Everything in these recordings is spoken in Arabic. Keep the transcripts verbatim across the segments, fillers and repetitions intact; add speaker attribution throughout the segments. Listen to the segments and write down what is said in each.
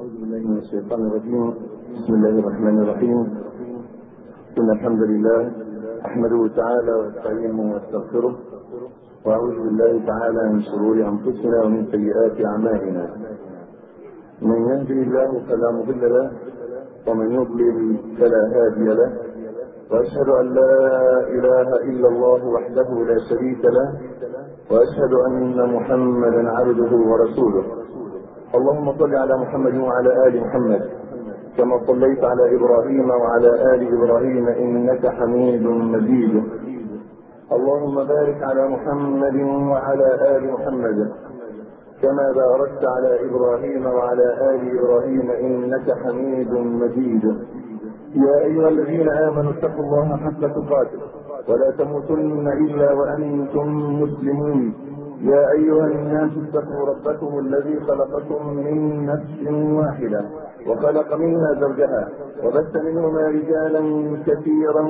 Speaker 1: أعوذ بالله من الشيطان الرجيم. بسم الله الرحمن الرحيم. إن الحمد لله أحمده تعالى واستعينه واستغفره، وأعوذ بالله تعالى من شرور أنفسنا ومن سيئات أعمالنا. من يهدي الله فلا مضل له، ومن يضلل فلا هادي له، وأشهد أن لا إله إلا الله وحده لا شريك له، وأشهد أن محمدا عبده ورسوله. اللهم صل على محمد وعلى آل محمد كما صليت على إبراهيم وعلى آل إبراهيم إنك حميد مجيد. اللهم بارك على محمد وعلى آل محمد كما باركت على إبراهيم وعلى آل إبراهيم إنك حميد مجيد. يا أيها الذين آمنوا اتقوا الله حق تقاته ولا تموتن إلا وأنتم مسلمون. يا أيها الناس اتقوا ربكم الذي خلقكم من نفس واحدة وخلق منها زوجها وبث منهما رجالا كثيرا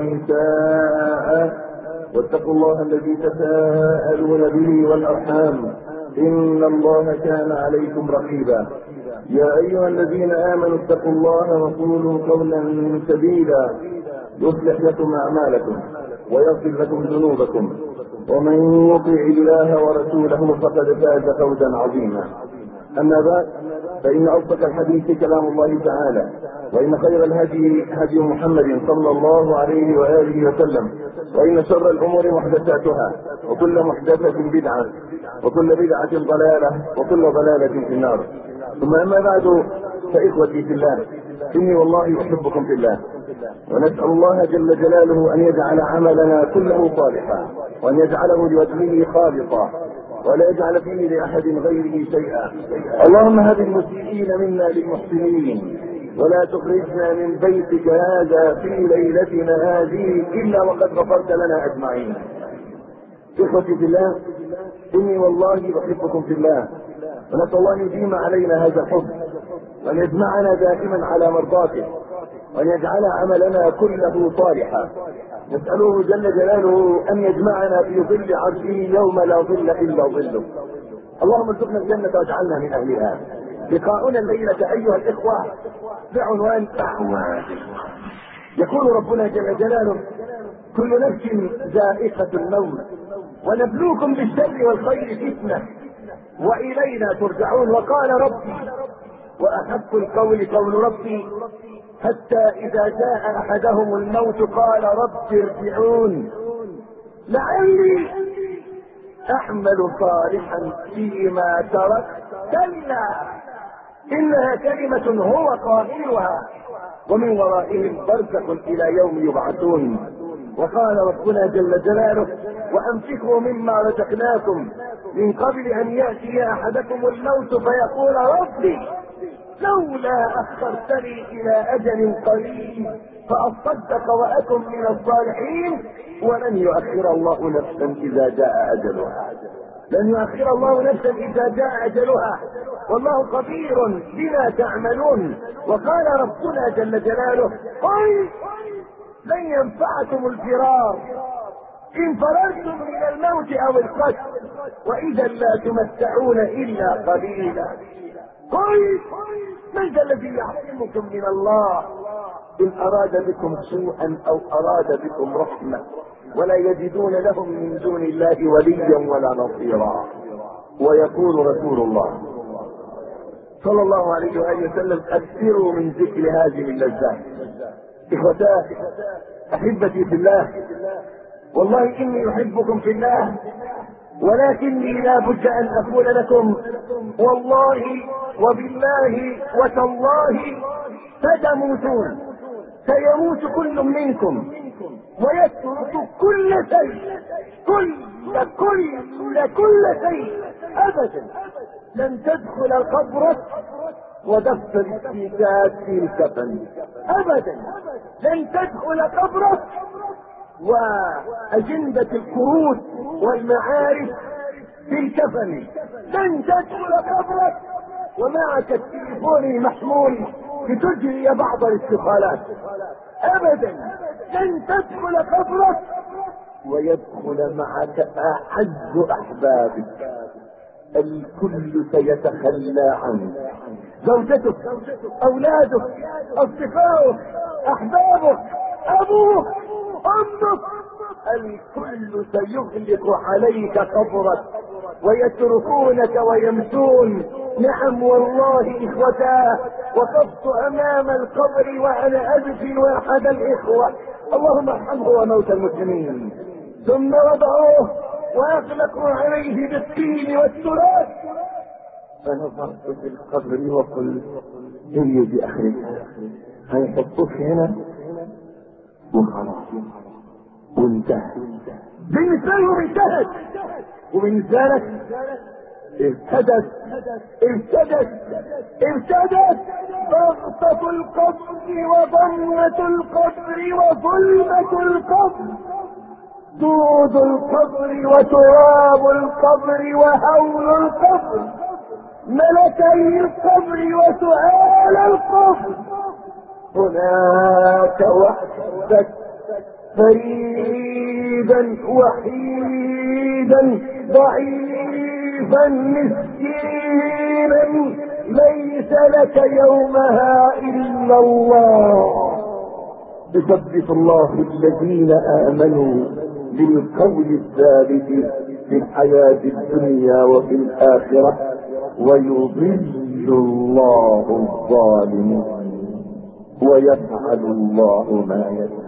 Speaker 1: ونساء، واتقوا الله الذي تساءلون به والأرحام إن الله كان عليكم رقيبا. يا أيها الذين آمنوا اتقوا الله وقولوا قولا سديدا يصلح لكم أعمالكم ويغفر لكم ذنوبكم، ومن يطع الله ورسوله فقد فاز فوزا عظيما. أما بعد، فإن أصدق الحديث كلام الله تعالى، وإن خير الهدي هدي محمد صلى الله عليه وآله وسلم، وإن شر الأمور محدثاتها، وكل محدثة بدعة، وكل بدعة ضلالة، وكل ضلالة في النار. ثم أما بعد، فإخوتي في الله، إني والله أحبكم في الله، ونسأل الله جل جلاله أن يجعل عملنا كله صالحا، وأن يجعله لوجهه خالصا، ولا يجعل فيه لأحد غيره شيئا. اللهم هب المسيئين منا للمحسنين، ولا تخرجنا من بيتك هذا في ليلتنا هذه إلا وقد غفرت لنا أجمعين. إخوتي في الله، إني والله أحبكم في الله، ونسأل الله أن يديم علينا هذا الحب، وأن يجمعنا دائما على مرضاته، وأن يجعل عملنا كله صالحا. نسأله جل جلاله أن يجمعنا في ظل عرشه يوم لا ظل إلا ظله. اللهم ارزقنا الجنة واجعلنا من أهلها. لقاؤنا الليلة أيها الإخوة بعنوان أحوال. يقول ربنا جل جلاله: كل نفس ذائقة الموت ونبلوكم بالشر والخير فتنة وإلينا ترجعون. وقال ربي: وأحق القول قول ربي، حتى إذا جاء أحدهم الموت قال رب ارجعون لعلي أعمل صالحا فيما ترك، كلا إنها كلمة هو قائلها ومن ورائهم برزخ إلى يوم يبعثون. وقال ربنا جل جلاله: وأنفقوا مما رزقناكم من قبل أن يأتي أحدكم الموت فيقول ربي لولا أخرتني إلى أجل قريب فأصدق وأكن من الصالحين ولن يؤخر الله نفسا إذا جاء أجلها. لن يؤخر الله نفسا إذا جاء أجلها، والله خبير بما تعملون. وقال ربنا جل جلاله: قل لن ينفعكم الفرار إن فررتم من الموت أو القتل وإذا لا تمتعون إلا قليلا. قل من ذا الذي يعصمكم من الله إن أراد بكم سوءا أو أراد بكم رحمة ولا يجدون لهم من دون الله وليا ولا نصيرا. ويقول رسول الله صلى الله عليه وآله وسلم: أكثروا من ذكر هذه اللذات. إخوتاه أحبتي في الله، والله إني أحبكم في الله، ولكني لا بد أن أقول لكم والله وبالله وتالله ستموتون. سيموت كل منكم ويترك كل شيء، كل كل كل شيء. أبدا لن تدخل القبر ودفت الاستيكات في الكفن، أبدا لن تدخل قبرك وأجندة الكروت والمعارف في الكفن، لن تدخل قبرك ومعك التليفون المحمول لتجري بعض الاتصالات، أبدا لن تدخل قبرك ويدخل معك أعز أحبابك. الكل سيتخلى عنك، زوجتك، اولادك، اصدقائك، احبابك، ابوك، امك، الكل سيغلق عليك قبرك ويتركونك ويمشون. نعم والله اخوتاه، وقفت امام القبر وانا ادفن احد الاخوة، اللهم ارحمه وموتى المسلمين، ثم وضعوه واغلقوا عليه بالطين والتراب، فنظرت في القبر وقلت هي دي اخرتها، هيحطوك هنا وخلاص وانتهى. بالنسبة لهم انتهت، وبالنسبة لك ارتدت ارتدت ارتدت ضغطة القبر وضمة القبر وظلمة القبر، دود القبر وتراب القبر وهول القبر، ملكي القبر وسؤال القبر. هناك وحدك فريدا وحيدا ضعيفا مسكينا، ليس لك يومها الا الله. يثبت الله الذين امنوا بالقول الثابت في الحياة الدنيا وفي الآخرة، ويضل الله الظالمين ويفعل الله ما يشاء.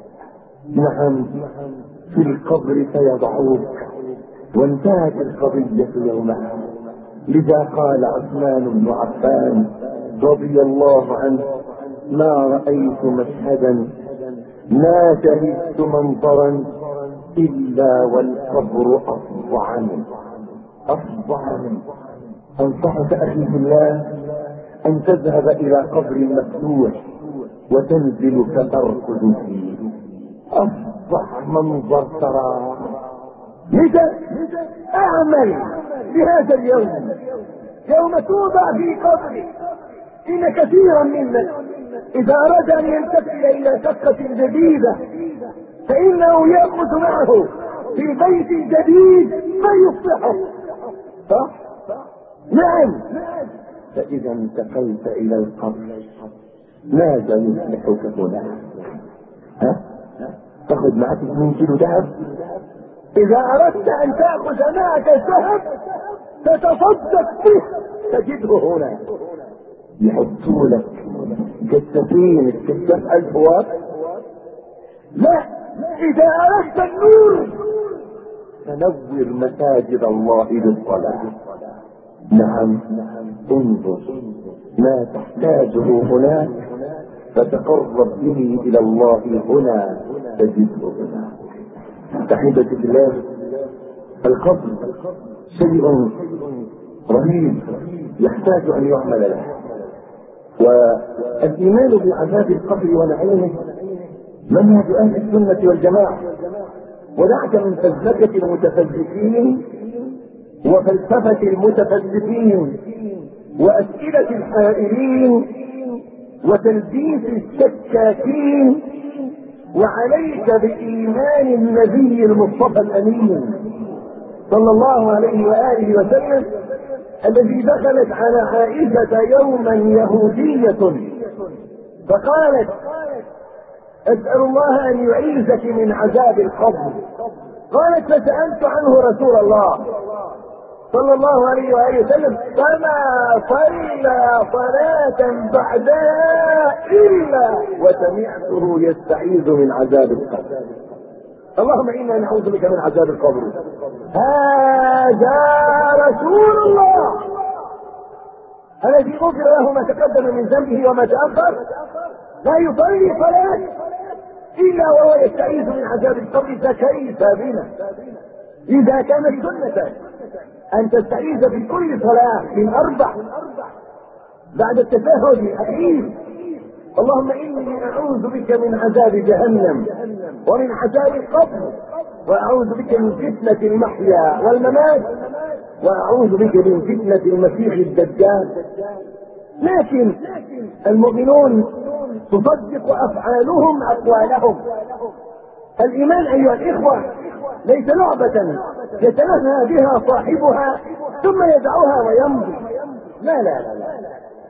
Speaker 1: نعم في القبر سيضعوك، وانتهت القضية يومها. لذا قال عثمان بن عفان رضي الله عنه: ما رأيت مشهدا، ما شهدت منظرا إلا والقبر أفظع منه أفظع منه. أنصحك أخي بالله أن تذهب إلى قبر مفتوح وتنزل فترقد فيه، أفظع منظر تراه. لذا أعمل بهذا اليوم، يوم توضع في قبرك. إن كثيرا منا إذا أراد أن ينتقل إلى شقة جديدة فإنه يأخذ معه في البيت الجديد ما يصلحه، صح؟ نعم. فإذا انتقلت إلى القبر ماذا يصلحك هناك؟ ها؟ تأخذ معك اثنين كيلو ذهب؟ إذا أردت أن تأخذ معك الذهب تتصدق به تجده هنا. يحطوا لك جثتين ستة ألف واط. لا، إذا أردت النور فنور مساجد الله بالصلاة. نعم، انظر ما تحتاجه هناك فتقرب به إلى الله هنا تجده هنا. تحية الله، القبر شيء رهيب يحتاج أن يعمل له. والإيمان بعذاب القبر ونعيمه منهج أهل السنة والجماعة، ودعك من فلسفة المتفلسفين وفلسفة المتفلسفين وأسئلة الحائرين وتلبيس الشكاكين، وعليك بإيمان النبي المصطفى الأمين صلى الله عليه وآله وسلم الذي دخلت على عائشة يوما يهودية فقالت: أسأل الله أن يعيذك من عذاب القبر. قالت: فسألت عنه رسول الله صلى الله عليه وآله وسلم فما صلى صلاة بعدها إلا وسمعته يستعيذ من عذاب القبر. اللهم إنا نعوذ بك من عذاب القبر. هذا رسول الله الذي غفر له ما تقدم من ذنبه وما تأخر، لا يصلي صلاة إلا وهو يستعيذ من عذاب القبر، فكيف بنا إذا كانت سنة أن تستعيذ في كل صلاة من أربع بعد التشهد الأخير: اللهم إني أعوذ بك من عذاب جهنم ومن عذاب القبر، وأعوذ بك من فتنة المحيا والممات، وأعوذ بك من فتنة المسيح الدجال. لكن المؤمنون تصدق أفعالهم أقوالهم. الإيمان أيها الإخوة ليس لعبة يتنهى بها صاحبها ثم يدعوها ويمضي. لا لا لا لا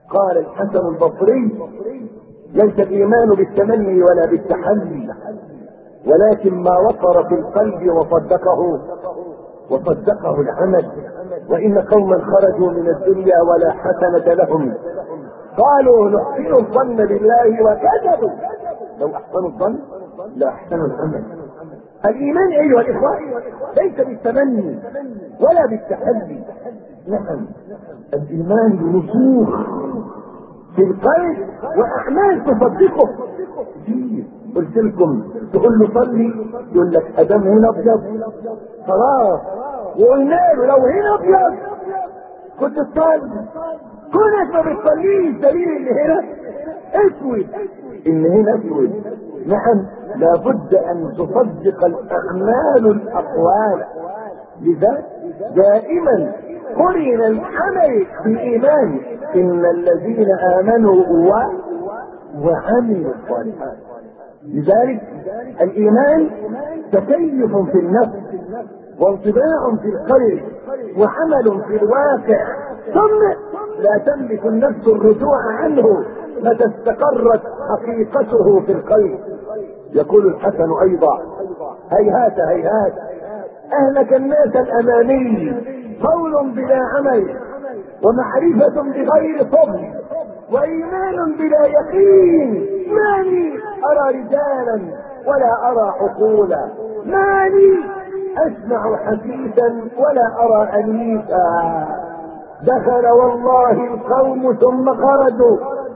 Speaker 1: قال الحسن البصري: ليس الايمان بالتمني ولا بالتحلي، ولكن ما وقر في القلب وصدقه وصدقه العمل. وان قوما خرجوا من الدنيا ولا حسنة لهم، قالوا نحسن الظن بالله وكذبوا. لو احسنوا الظن لا احسنوا العمل. الايمان ايها الاخوه ليس بالتمني ولا بالتحلي، نعم الايمان بنسوخ في القلب واعمال تصدقه. قلت لكم تقول له صلي يقول لك ادم هنا ابيض خلاص، وقلنا له لو هنا ابيض كنت تصلي، كونك ما بتصليش دليل ان هنا اسود، ان هنا اسود. نعم لابد ان تصدق الاعمال الاقوال. لذا دائما قرن العمل بالايمان، ان الذين امنوا و... وعملوا الصالحات. لذلك الايمان تكيف في النفس وانطباع في القلب وعمل في الواقع، ثم لا تملك النفس الرجوع عنه متى استقرت حقيقته في القلب. يقول الحسن ايضا: هيهات هيهات اهلك الناس الاماني، قول بلا عمل، ومعرفة بغير فضل، وايمان بلا يقين. مالي ارى رجالا ولا ارى عقولا، مالي اسمع حديثا ولا ارى انيسا. دخل والله القوم ثم خرجوا،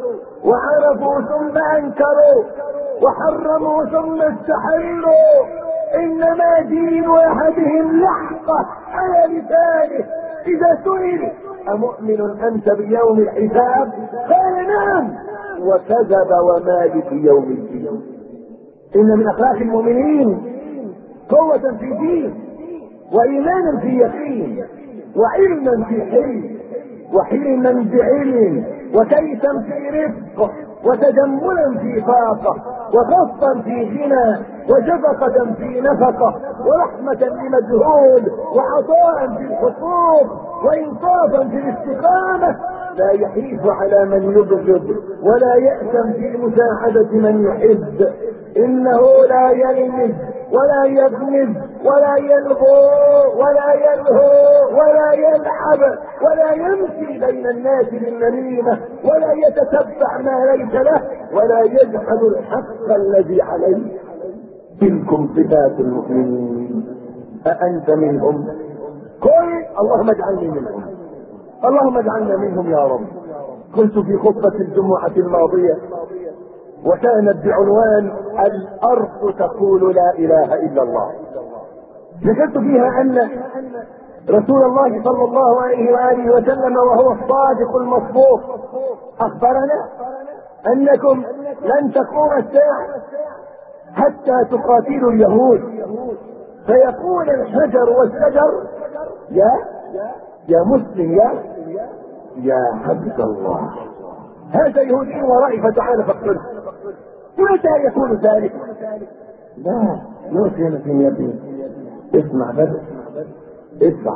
Speaker 1: وعرفوا ثم انكروا، وحرموا ثم استحلوا. انما دين احدهم لحظة على لسانه اذا سئل: امؤمن انت بيوم الحساب؟ قال: نعم. وكذب ومالك يوم الدين. ان من اخلاق المؤمنين قوة في دين، وايمانا في يقين، وعلما في حلم، وحلما بعلم، وكيسا في رفق، وتجملا في طاقة، وخصا في غنى، وشفقة في نفقة، ورحمة لمجهول، وعطاء في الحقوق، وانصافا في الاستقامة. لا يحيف على من يبغض، ولا يأثم في مساعدة من يحب. انه لا يلمز ولا يغمز ولا يلغو ولا يلهو ولا يلعب ولا يمشي بين الناس بالنميمة، ولا يتتبع ما ليس له، ولا يجحد الحق الذي عليه. تلكم صفات المؤمنين. أأنت منهم؟ قل اللهم اجعلني منهم، اللهم اجعلنا منهم يا رب. قلت في خطبة الجمعة الماضية، وكانت بعنوان الأرض تقول لا إله إلا الله. ذكرت فيها أن رسول الله صلى الله عليه وآله وسلم وهو الصادق المصدوق أخبرنا أنكم لن تقوم الساعة حتى تقاتلوا اليهود، فيقول الحجر والشجر: يا يا مسلم، يا يا عبد الله. هذا يهودي ورائي، فتعالى فاقتله. متى يكون ذلك؟ لا يرسل في يدي. اسمع بس، اسمع.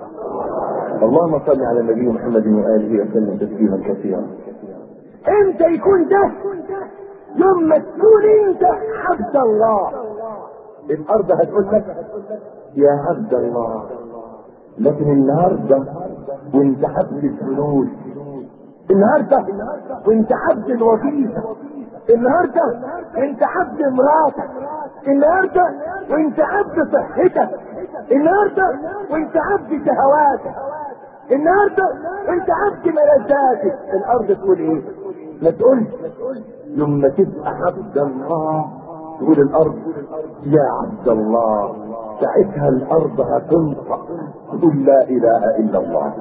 Speaker 1: اللهم صل على النبي محمد وآله وسلم تسليما كثيرا. امتى يكون ده؟ لما تكون انت عبد الله. الارض هتقول لك يا عبد الله. لكن النهارده وانت عبد الفلوس، النهارده وانت عبد الوظيفه، النهارده وانت عبد مراتك، النهارده وانت عبد صحتك، النهارده وانت عبد شهواتك، النهارده وانت عبد ملذاتك. الارض تقول ايه؟ ما تقولش. لما تبقى عبد الله تقول الارض يا عبد الله. ساعتها الارض هتنطق تقول لا اله الا الله.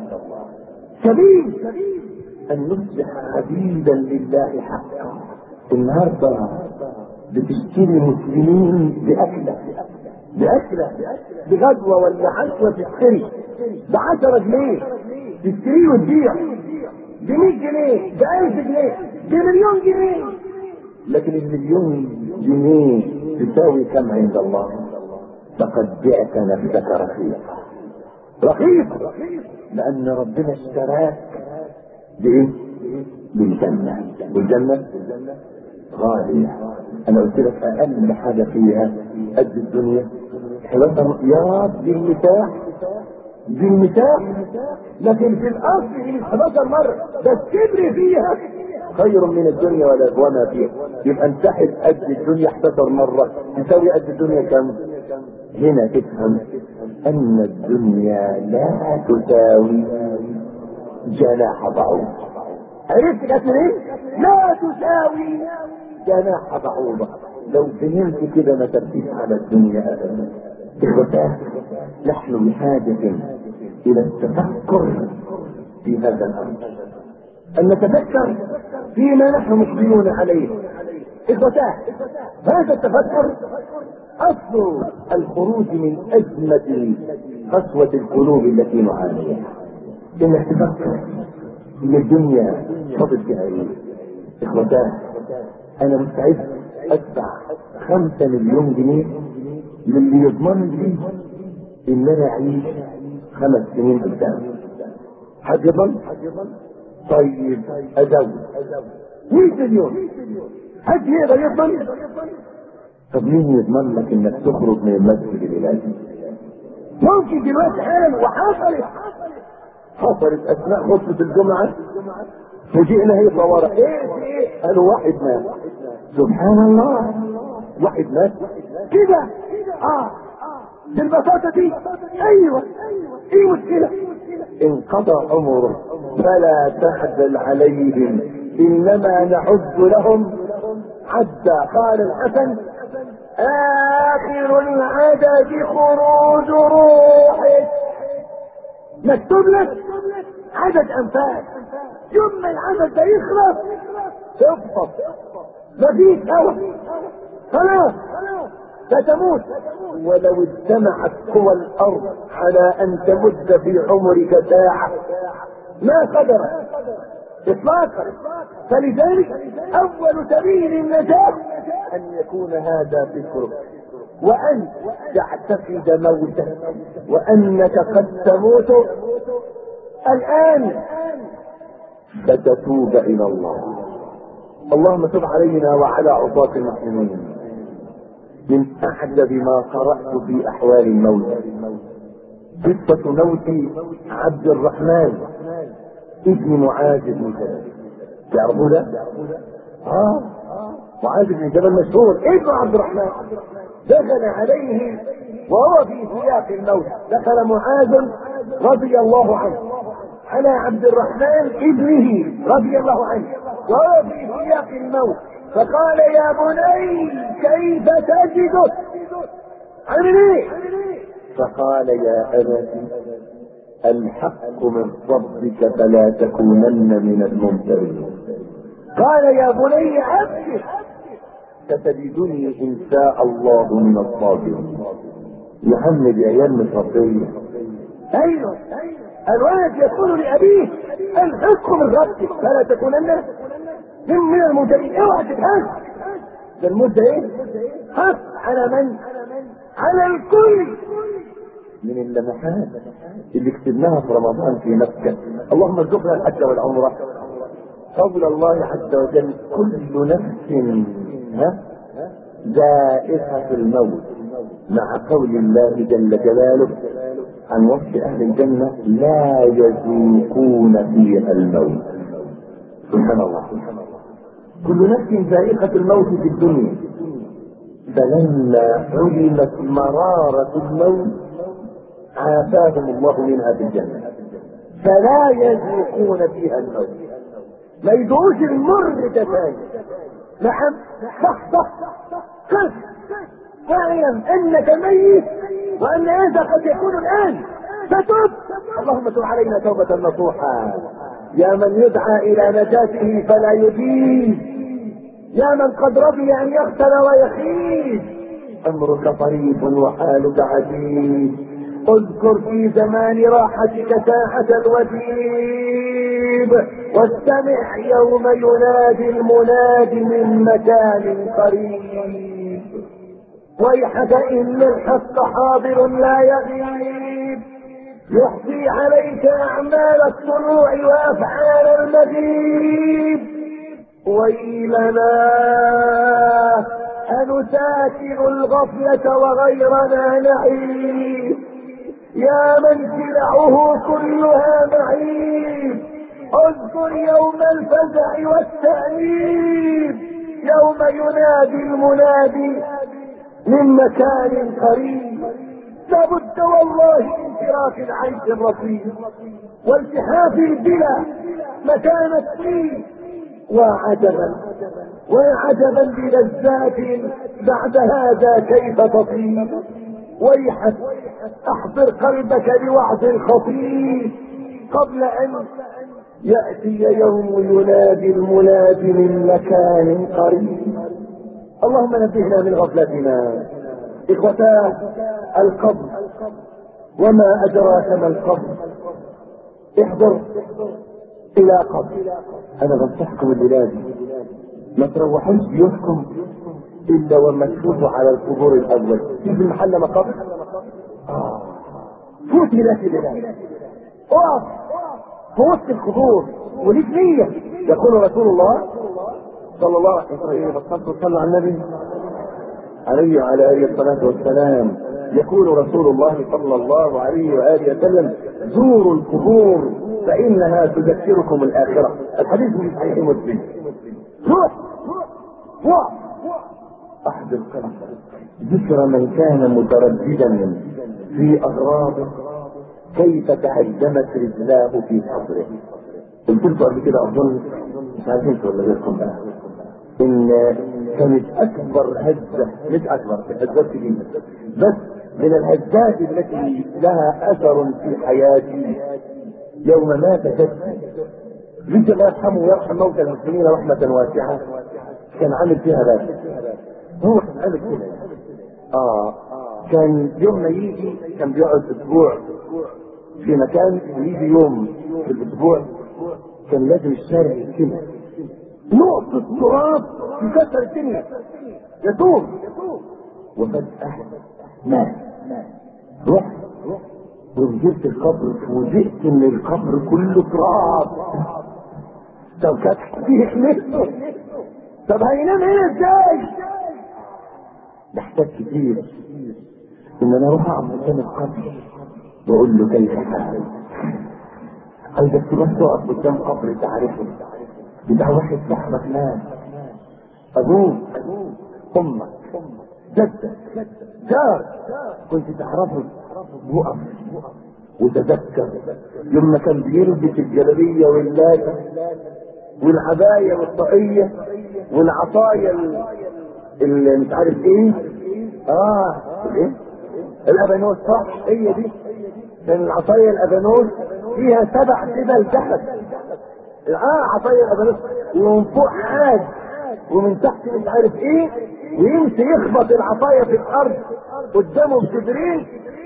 Speaker 1: سبيل ان نصبح عبيدا لله حقا. النهارده بتشتري مسلمين باكله باكله بغدوه ولا عشوه، تشتري بعشرة جنيه، تشتريه وتبيع بمية جنيه، بألف جنيه، بمليون جنيه. لكن المليون جنيه تساوي كم عند الله؟ فقد بعت نفسك رخيصة رخيصة، لأن ربنا اشتراك بإيه؟ بالجنة. والجنة غالية. انا قلت لك اقل حاجة فيها قد الدنيا حداشر يارد. دي المساح دي المساح لكن في الاصل هي حداشر مرة، بس كبر فيها خير من الدنيا وما فيها. يبقى مساحة قد الدنيا حداشر مرة تساوي قد الدنيا كم؟ هنا تفهم ان الدنيا لا تساوي جناح بعوض. عرفت كانت ايه؟ لا تساوي جناح بعوضة. لو فهمت كده ما تركيز على الدنيا ابدا. اخوتاه نحن بحاجة الى التفكر في هذا الامر، ان نتفكر فيما نحن مقبلون عليه. اخوتاه هذا التفكر اصل الخروج من ازمة قسوة القلوب التي نعانيها. انك تفكر ان الدنيا فضل فيها ايه. اخوتاه انا مستعد ادفع خمسة مليون جنيه للي يضمن لي ان انا اعيش خمس سنين قدام. حد يضمن؟ طيب ازود مية مليون. حد يقدر يضمن؟ طب مين يضمن لك انك تخرج من المسجد الالهي؟ ممكن دلوقتي حالا وحصلت حصلت اثناء خطبة الجمعة فوجئنا هي طوارئ. ايه ايه قالوا واحد مات. سبحان الله، واحد مات كده. اه بالبساطة دي. ايوه ايه مشكلة؟ انقضى عمره فلا تحزن عليهم انما نعد لهم عدا. قال الحسن اخر العدد خروج روحك. مكتوب لك عدد انفاس، يوم ما العدد ده يخلص تفطر مفيش هوا خلاص ستموت. ولو اجتمعت قوى الارض على ان تمد في عمرك ساعة ما قدرت اطلاقا. فلذلك اول سبيل النجاة ان يكون هذا فكرك، وان تعتقد موتك وانك قد تموت الان فتتوب الى الله. اللهم تب علينا وعلى عصاة المسلمين. من اعجب ما قرأت في احوال الموت قصة موت عبد الرحمن ابن معاذ بن جبل. تعرفوا ده؟ اه معاذ بن جبل مشهور ابن عبد الرحمن. دخل عليه وهو في سياق الموت. دخل معاذ رضي الله عنه على عبد الرحمن ابنه رضي الله عنه وهو في سياق الموت، فقال يا بني كيف تجدك؟ عمل ايه؟ فقال يا ابتي الحق من ربك فلا تكونن من الممترين. قال يا بني ابشر ستجدني ان شاء الله من الصابرين. يا عم دي ايام متربيه. ايوه الولد يقول لابيه الحق من ربك فلا تكونن من من الممترين. اوعى تتهز. ده المده ايه؟ حق على من؟ على الكل. من اللمحات اللي كتبناها في رمضان في مكة، اللهم ارزقنا الحج والعمرة. قول الله عز وجل كل نفس ها ذائقة الموت، مع قول الله جل جلاله عن وصف اهل الجنة لا يذوقون فيها الموت. سبحان الله. كل نفس ذائقة الموت في الدنيا، فلما علمت مرارة الموت عافاهم الله منها في الجنة فلا يذوقون فيها الموت. ما يدعوش المر ده ثاني. نعم صح صح صح. واعلم انك ميت وان هذا قد يكون الان فتب. اللهم تب علينا توبة نصوحا. يا من يدعى الى نجاته فلا يجيب، يا من قد رضي ان يغسل ويخيب، امرك طريف وحالك عجيب. اذكر في زمان راحتك ساعة الوجيب، واستمع يوم ينادي المناد من مكان قريب. ويحك ان الحق حاضر لا يغيب، يحصي عليك أعمال الطلوع وأفعال المغيب. ويلنا أنساكن الغفلة وغيرنا نعيم، يا من سلعه كلها معيب. اذكر يوم الفزع والتأنيب، يوم ينادي المنادي من مكان قريب. لابد والله من فراق العيش الرصيد والتحاف البلا مكان الطين. وعجبا وعجبا بلذات بعد هذا كيف تطيب. ويحك احضر قلبك لوعظ خطير قبل ان يأتي يوم ينادي المنادي من مكان قريب. اللهم نبهنا من غفلتنا. اخوتاه القبر، وما ادراك ما القبر. احضر الى قبر. انا بنصحكم الليلة ما تروحوش بيوتكم الا وما تفوتوا على القبور الاول. تيجي محل مقبر آه. فوت هناك الليلة، اقف في وسط القبور وليك نية. يقول رسول الله صلى الله عليه وسلم، صلى على النبي عليه وعلى اله الصلاه والسلام، يقول رسول الله صلى الله عليه واله وسلم: زوروا القبور فانها تذكركم الاخره. الحديث في صحيح مسلم. روح روح احد القلب ذكر من كان مترددا في اغراضه كيف تهدمت رجلاه في قبره. قلت لكم قبل كده اظن، مش عارفين ولا غيركم بقى، ان كانت اكبر هزه، مش اكبر هزات كتير، بس من الهزات التي لها اثر في حياتي يوم مات جدي. جدي الله يرحمه ويرحم موتى المسلمين رحمه واسعه، كان عامل فيها بس هو كان عامل كده. اه كان يوم ما يجي كان بيقعد اسبوع في مكان، ويجي يوم في الاسبوع كان لازم الشارع يتم نقطة تراب يكسر الدنيا يتوب. وفجأة مات. رحت ونزلت القبر فوجئت ان القبر كله تراب. طب كانت فيه حملته، طب هينام هنا ازاي؟ محتاج كتير ان انا اروح اقعد قدام القبر واقول له كيف حالك. عايزك تروح تقف قدام قبر تعرفه، بتاع واحد صاحبك مات، ابوك، امك، جدك، جار كنت تعرفه، وقف وتذكر لما كان بيلبس الجلابيه واللاسه والعبايه والطاقيه والعصايه اللي مش عارف ايه، اه ايه الابانوس، صح هي دي، كان العصايه الابانوس فيها سبع سبل ذهب. اه عصايه الابانوس، ومن فوق عاد ومن تحت مش عارف ايه، ويمشي يخبط العصايه في الارض قدامه بصدرين.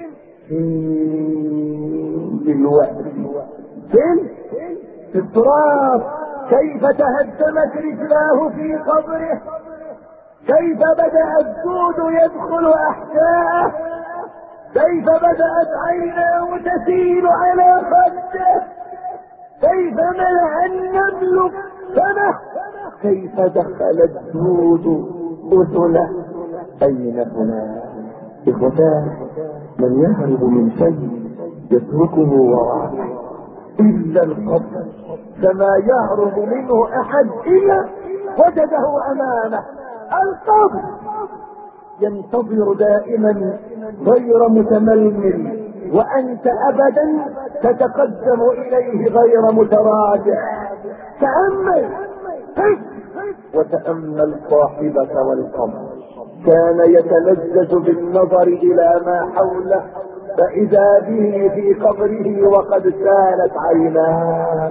Speaker 1: دلوقتي فين؟ في التراب. كيف تهدمت رجلاه في قبره، كيف بدأ الدود يدخل احشاءه، كيف بدأت عيناه تسيل على خده، كيف ملأ النمل فمه، كيف دخل الدود اذنه. اين هنا اخوتاه؟ من يهرب من شيء يتركه وراءه الا القبر، فما يهرب منه احد الا وجده امامه. القبر ينتظر دائما غير متململ، وانت ابدا تتقدم اليه غير متراجع. تأمل وتأمل صاحبك والقبر. كان يتلذذ بالنظر الى ما حوله، فاذا به في قبره وقد سالت عيناه.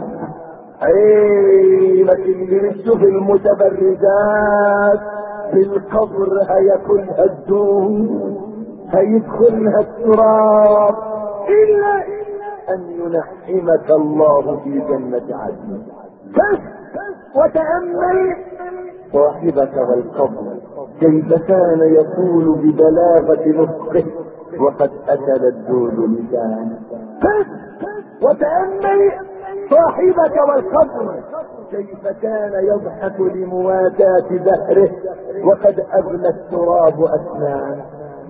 Speaker 1: عينك اللي بتشوف المتبرجات في القبر هياكلها الدود، هيدخلها التراب، الا ان ينعمك الله في جنة عدن. كف وتأمل صاحبك والقبر كيف كان يقول ببلاغة نطقه: وقد اكل الدود لسانه. وتأمل صاحبك والقبر كيف كان يضحك لمواساة دهره وقد أغلى التراب أسنانه.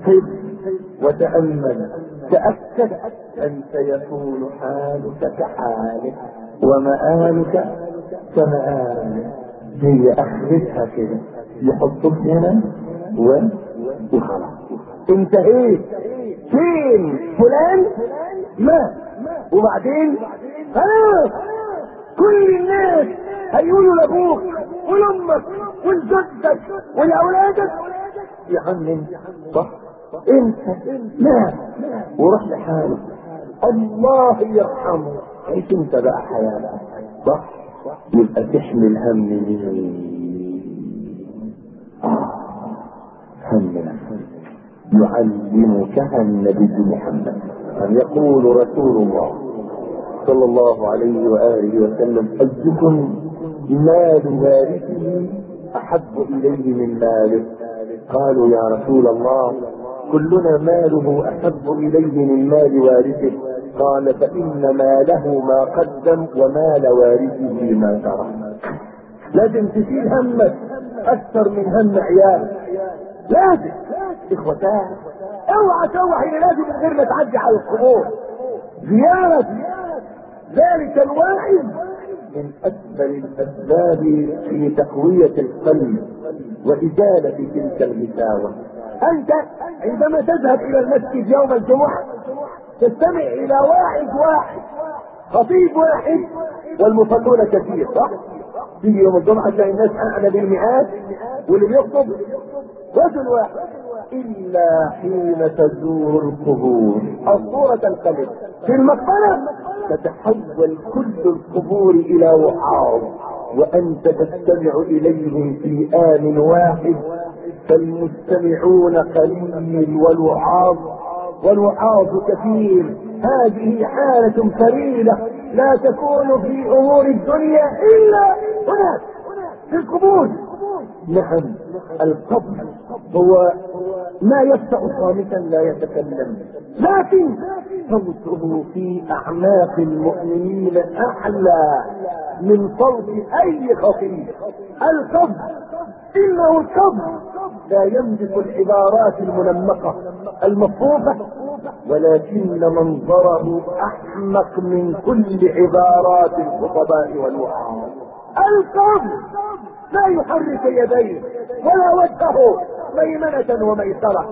Speaker 1: وتأمل تأكد أن سيكون حالك كحاله ومآلك كمآله. هي أخذتها كده، يحطوك هنا وخلاص انتهيت. فين فلان؟ ما وبعدين خلاص كل الناس هيقولوا لابوك ولامك ولجدك ولاولادك يا عم صح انت لا وروح لحالك، الله يرحمه. عيش انت بقى حياتك صح. يبقى تحمل هم مين؟ آه هم نفسك. يعلمك النبي محمد أن يقول رسول الله صلى الله عليه وآله وسلم: أيكم مال وارثه أحب إليه من ماله؟ قالوا يا رسول الله كلنا ماله أحب إليه من مال وارثه. قال: فإن ماله ما قدم ومال وارثه ما ترك. لازم تشيل همك أكثر من هم عيالك. لازم إخوتان اوعى توعي لازم من غير ما تعدي على القبور. زيارة ذلك الواحد من أكبر الأسباب في تقوية القلب وإزالة تلك الغثاوة. أنت عندما تذهب إلى المسجد يوم الجمعة تستمع إلى واحد واحد خطيب واحد والمصلون كثير صح؟ تيجي يوم الجمعة تلاقي الناس أعلى بالمئات واللي بيخطب رجل واحد. إلا حين تزور القبور الصورة القلب في المقبرة تتحول كل القبور إلى وعاظ وأنت تستمع إليهم في آن واحد، فالمستمعون قليل والوعاظ والوعاظ كثير. هذه حالة فريدة لا تكون في أمور الدنيا إلا هناك في القبور. نعم القبر هو ما يفتح صامتا لا يتكلم، لكن صوته في أعماق المؤمنين أعلى من صوت أي خطيب. القبر إنه القبر لا يملك العبارات المنمقة المصفوفة، ولكن منظره أحمق من كل عبارات الخطباء والوعاظ. القبر لا يحرك يديه ولا وجهه ميمنة وميسرة،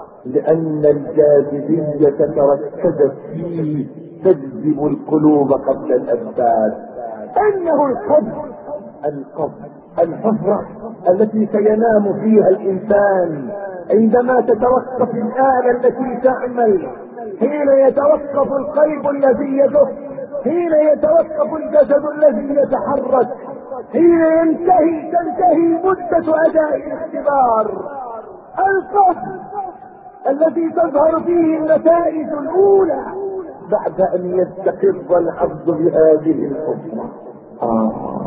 Speaker 1: لأن الجاذبية تركزت فيه تجذب القلوب قبل الأجساد. إنه القبر القبر الحفرة التي سينام فيها الإنسان عندما تتوقف الآلة التي تعمل، حين يتوقف القلب الذي يدق، حين يتوقف الجسد الذي يتحرك، حين ينتهي تنتهي مدة أداء الاختبار. القبر الذي تظهر فيه النتائج الأولى بعد أن يستقر العبد بهذه الحكمة. آه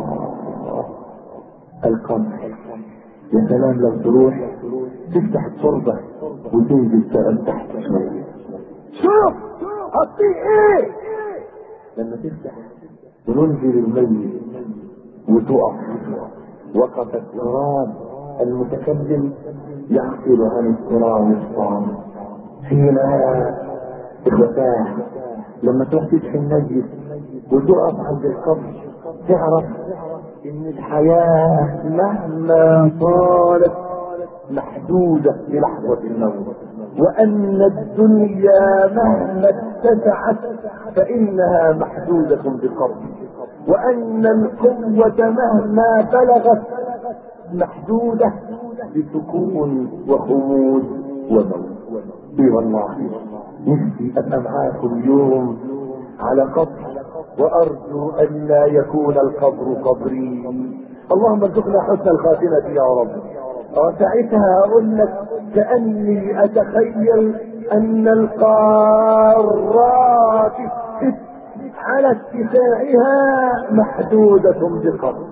Speaker 1: القبر يا سلام لو تروح تفتح التربة وتنزل سأل تحت شوية، شوف هتطيق ايه لما تفتح وننزل الميت وتقف. وقف التراب المتكلم يعقل عن التراب الصامت. حين اخوتاه لما تروح تدخل المسجد وتقف عند القبر تعرف ان الحياة مهما طالت محدودة بلحظة الموت، وان الدنيا مهما اتسعت فانها محدودة بقبر، وان القوة مهما بلغت محدودة بسكون وخمود وموت. اي والله نفسي ابقى معاكم اليوم على قبر، وارجو ان لا يكون القبر قبري. اللهم ارزقنا حسن الخاتمة يا رب. وساعتها اقول لك كأني اتخيل ان القارات على اتساعها محدودة بقبر.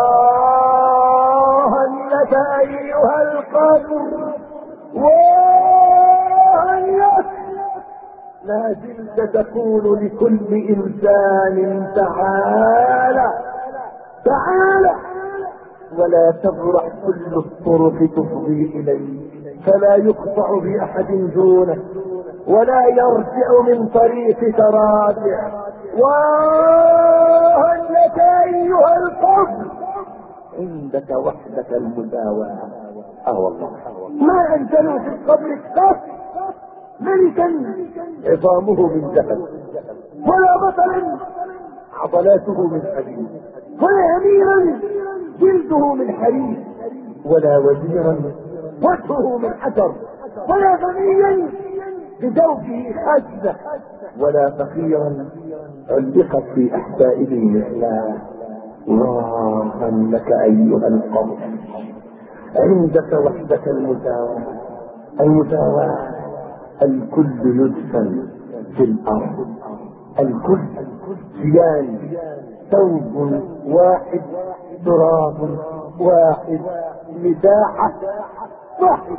Speaker 1: واه لك ايها القبر، واه لا زلت تقول لكل انسان تعالى تعالى، ولا تبرح كل الطرق تفضي اليه، فلا يقطع باحد دونه ولا يرجع من طريق تراجع. وهلك ايها القبر عندك وحدك المساواة. اه والله ما انزلوا في القبر الكف ملكا عظامه من ذهب، ولا بطلا عضلاته من حديد، ولا اميرا جلده من حديد، ولا وزيرا وجهه من حجر، ولا غنيا بزوجه خزنة، ولا فقيرا علقت في احسائه مثلاه. الله لك ايها القبر عندك وحدك المساواة. المساواة الكل يدفن في الارض، الكل سيان، ثوب واحد، تراب واحد، مساحة واحد.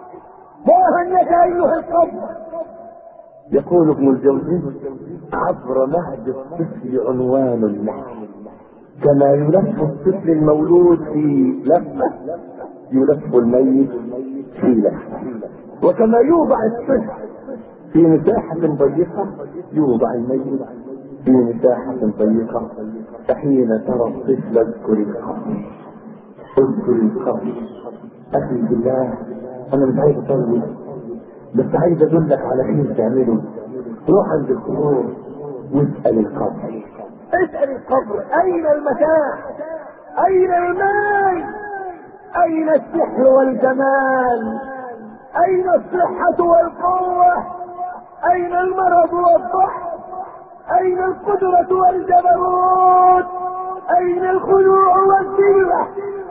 Speaker 1: وهنك ايها القبر. يقول ابن الجوزي عبر مهد الطفل عنوان اللحم، كما يلف الطفل المولود في لفة يلف الميت في لفة، وكما يوضع الطفل في مساحة ضيقة يوضع الميت في مساحة ضيقة. فحين ترى الطفل اذكر القبر، اذكر القبر. اخي بالله انا مش عايز اطول، بس عايز ادلك على شيء تعمله. روح عند القبور واسأل القبر، اسأل القبر اين المتاع، اين المال، اين السحر والجمال، اين الصحة والقوة، اين المرض والضحك، اين القدرة والجبروت، اين الخضوع والذلة.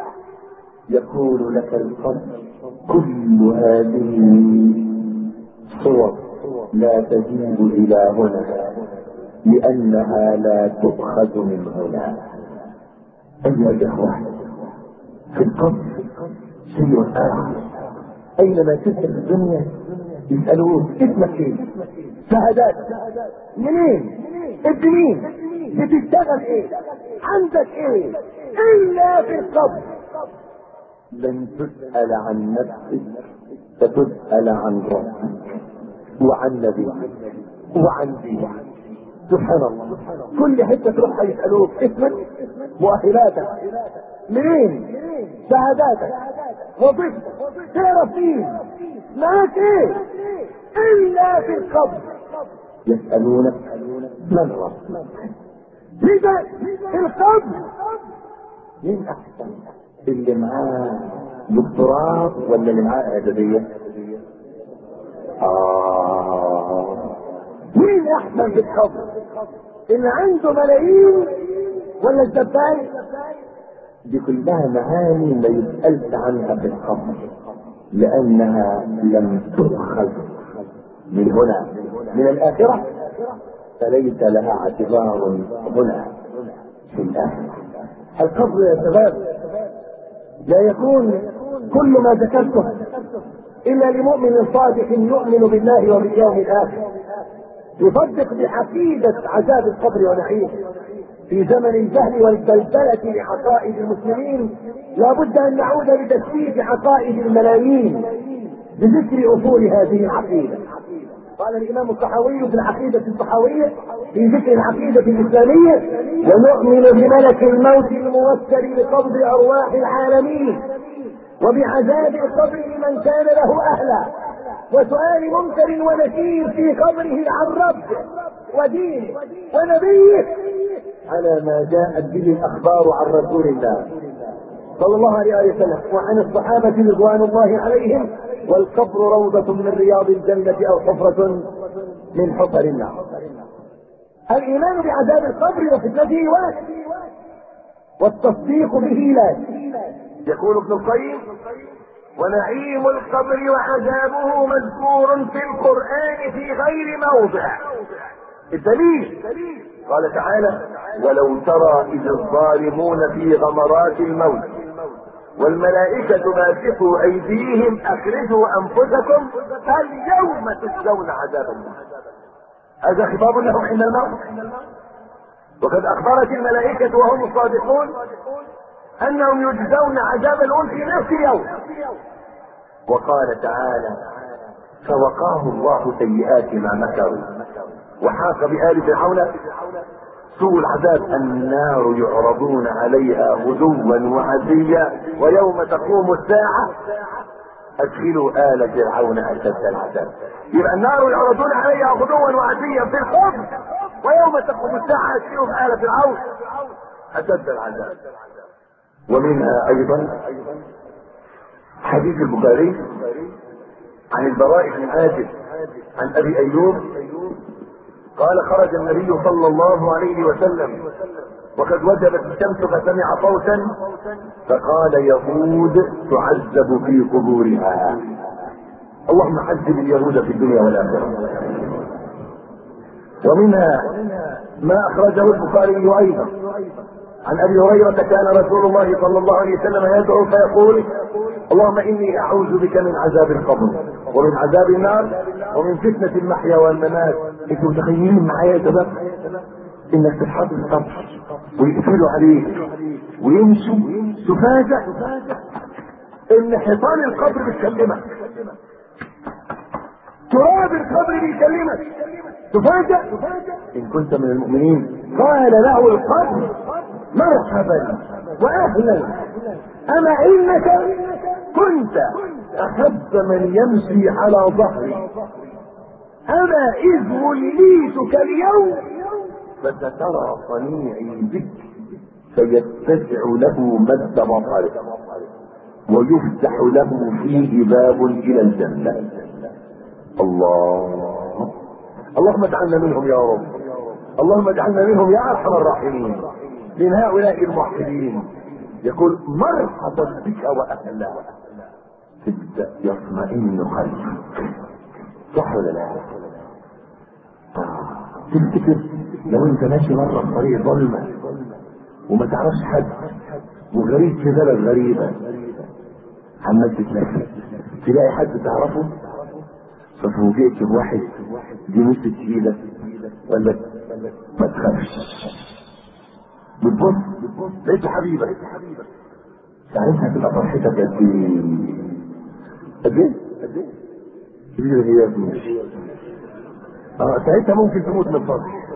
Speaker 1: يقول لك القبر كل هذه صور لا تزيد الى هنا، لانها لا تؤخذ من هنا. ايها الاخوة في القبر شيء اخر. اينما تسأل في الدنيا يسألوك اسمك ايه، شهادات منين، ابن مين، بتشتغل ايه، عندك ايه، الا في القبر لن تسأل عن نفسك، فتسأل عن ربك وعن نبيك وعن دينك. سبحان الله، كل حتة تروح يسألوك اسمك، مؤهلاتك منين، شهاداتك، وظيفتك، تعرف مين، معاك ايه، الا في القبر يسألونك من ربك. لذا في القبر مين احسن، اللي معاه دكتوراه ولا اللي معاه اعدادية؟ آه مين احسن في القبر، اللي عنده ملايين ولا الزبال؟ دي كلها معاني ما يسألش عنها في القبر، لانها لم تؤخذ من هنا، من الاخرة، فليس لها اعتبار هنا في الاخرة. القبر يا شباب لا يكون كل ما ذكرته الا لمؤمن صادق يؤمن بالله وباليوم الاخر، يصدق بعقيدة عذاب القبر ونعيمه. في زمن الجهل والبلبلة لعقائد المسلمين لا بد ان نعود لتثبيت عقائد الملايين بذكر اصول هذه العقيدة. قال الامام الطحاوي في العقيدة الطحاوية في ذكر العقيدة الاسلامية: ونؤمن بملك الموت الموكل بقبض ارواح العالمين، وبعذاب القبر لمن كان له اهلا، وسؤال منكر ونكير في قبره عن ربه ودينه ونبيه على ما جاءت به الاخبار عن رسول الله صلى الله عليه وسلم وعن الصحابة رضوان الله عليهم. والقبر روضة من رياض الجنة او حفرة من حفر النار. الايمان بعذاب القبر وفتنته واجب، والتصديق به لازم. يقول ابن القيم: ونعيم القبر وعذابه مذكور في القرآن في غير موضع. الدليل قال تعالى: ولو ترى إذ الظالمون في غمرات الموت والملائكة باسطوا أيديهم أخرجوا أنفسكم اليوم تجزون عذاب النار. هذا خطاب لهم عند الموت. وقد اخبرت الملائكة وهم الصادقون انهم يجزون عذاب الأنس في نفس اليوم. وقال تعالى فوقاه الله سيئات ما مكروا وحاق بآل فرعون سوء العذاب النار يعرضون عليها غدوا وعشيا ويوم تقوم الساعة ادخلوا آل فرعون اشد العذاب. يبقى النار يعرضون عليها غدوا وعشيا في الحب، ويوم تقوم الساعة ادخلوا آل فرعون اشد العذاب. ومنها ايضا حديث البخاري عن البراء بن عازب عن ابي ايوب قال خرج النبي صلى الله عليه وسلم وقد وجبت الشمس فسمع صوتا فقال يهود تعذب في قبورها. اللهم عذب اليهود في الدنيا والاخره. ومنها ما اخرجه البخاري ايضا عن ابي هريره كان رسول الله صلى الله عليه وسلم يدعو فيقول اللهم اني اعوذ بك من عذاب القبر ومن عذاب النار ومن فتنه المحيا والممات. انتوا متخيلين معايا يا شباب انك تتحط في القبر ويقفلوا عليك ويمشوا تفاجأ ان حيطان القبر بتكلمك، تراب القبر بيكلمك، تفاجأ ان كنت من المؤمنين قال له القبر مرحبا واهلا اما انك كنت احب من يمشي على ظهري اما اذ وليتك اليوم فسترى صنيعي بك فيتسع له مد بصره ويفتح له فيه باب الى الجنه. الله اللهم اجعلنا منهم يا رب، اللهم اجعلنا منهم يا ارحم الراحمين. من هؤلاء الموحدين يقول مرحبا بك واهلا تبدا يطمئن قلبك. صح ولا لا؟ تفتكر لو انت ماشي مره في طريق ظلمه وما تعرفش حد وغريب في بلد غريبه عمال تتلفت تلاقي حد تعرفه ففوجئت بواحد دي مسك ايدك ولا ما تخافش بتبص لقيته حبيبك ساعتها تبقى فرحتك قد ايه؟ قد ايه؟ كبير هي مش اه ساعتها ممكن تموت من الفرح.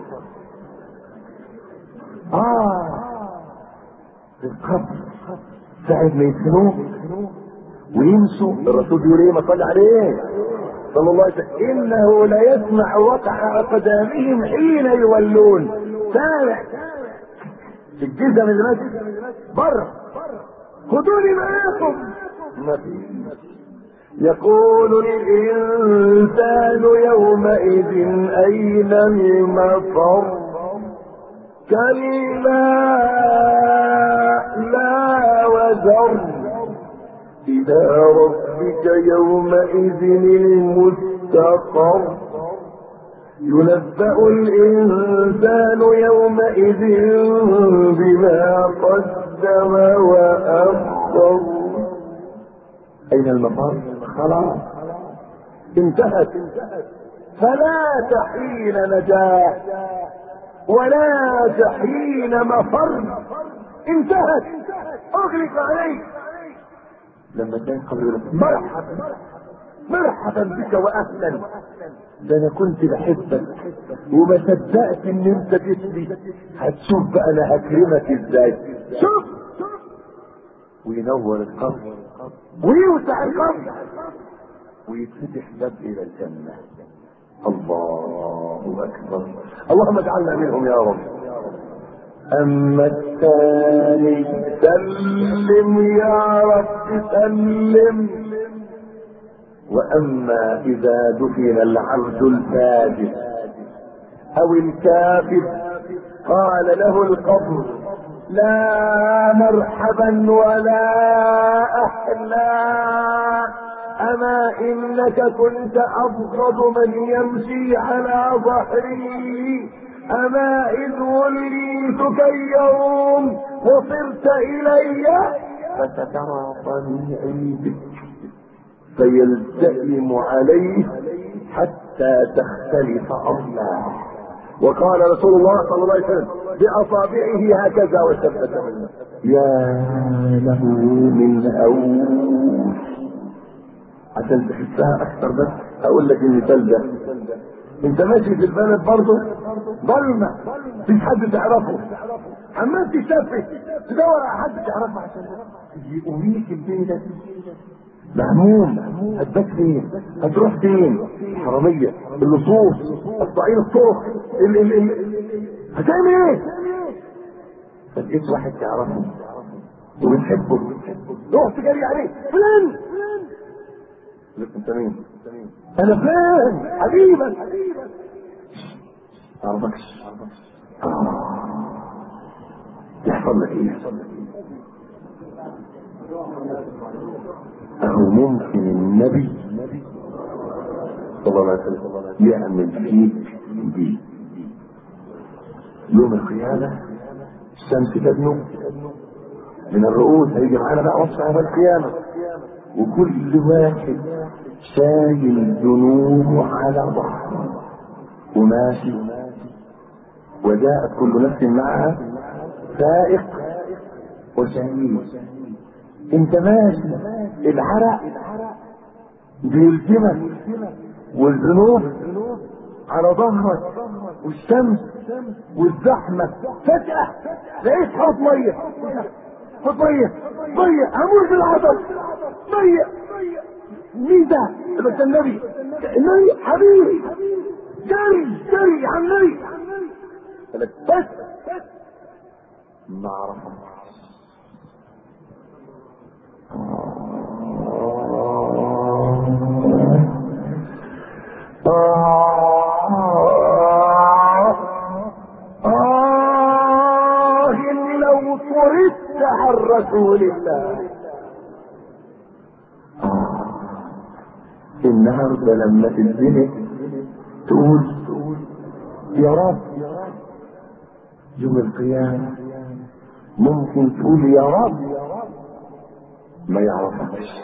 Speaker 1: اه القبر ساعة ما يدفنوه ويمشوا الرسول يقول ايه ما صلى عليه صلى الله عليه وسلم انه لا يسمع وقع اقدامهم حين يولون. سامع في الجزء من المسجد بره خذوني معاكم ما فيش. يقول الانسان يومئذ اين المفر كلا لا وزر الى ربك يومئذ المستقر ينبأ الانسان يومئذ بما قدم واخر. اين المفر؟ خلاص انتهت، فلا تحين نجاة ولا تحين مفر، انتهت اغلق عليك. لما كان قبل مرحبا مرحبا بك واهلا ده انا كنت بحبك وما صدقت ان انت جيتلي. هتشوف بقى انا هكرمك ازاي. شوف وينور القبر ويوسع القبر ويتفتح باب الى الجنه. الله اكبر. اللهم اجعلنا منهم يا رب. اما الثاني سلم يا رب سلم. واما اذا دفن العبد الفاجر او الكافر قال له القبر لا مرحبا ولا اهلا اما انك كنت ابغض من يمشي على ظهري اما اذ وليتك اليوم وصرت الي فسترى صنيعي بك فيلتئم عليه حتى حتى تختلف أضلاعه. وقال رسول الله صلى الله عليه وسلم بأصابعه هكذا وثبت منه. يا له من أوش. عشان تحسها أكثر بس أقول لك المثال ده. أنت ماشي في البلد برضه ضلمة مفيش حد تعرفه، عمال تشتفت تدور على حد تعرفه عشان يقوميك البيت مهموم. هتبات فين؟ هتروح فين؟ الحرامية، اللصوص، قطاعين الطرق، ال ال ال هتعمل ايه؟ فلقيت واحد تعرفه وبتحبه روح تجري عليه فلان. قلت انت مين؟ انا فلان حبيبك. معرفكش. يحصل لك ايه؟ اهو ممكن النبي صلى الله عليه وسلم يعمل فيك دي يوم القيامة. الشمس تدنو من الرؤوس، هيجي معانا بقى وصف يوم القيامة، وكل واحد شايل ذنوبه على ظهره وماشي، وجاءت كل نفس معها سائق وشهيد. انت ماشي العرق بيلزمك والذنوب على ظهرك والشمس والزحمة، فجأة لقيت حوض مية، حوض مية مية هموت بالعطش مية. مين ده؟ بس النبي النبي حبيبي جري جري عن النبي. بس ما عرفت. آه إن لو طردت عن رسول الله. آه النهارده لما تتزنق تقول يا رب. يوم القيامة ممكن تقول يا رب ما يعرفكش.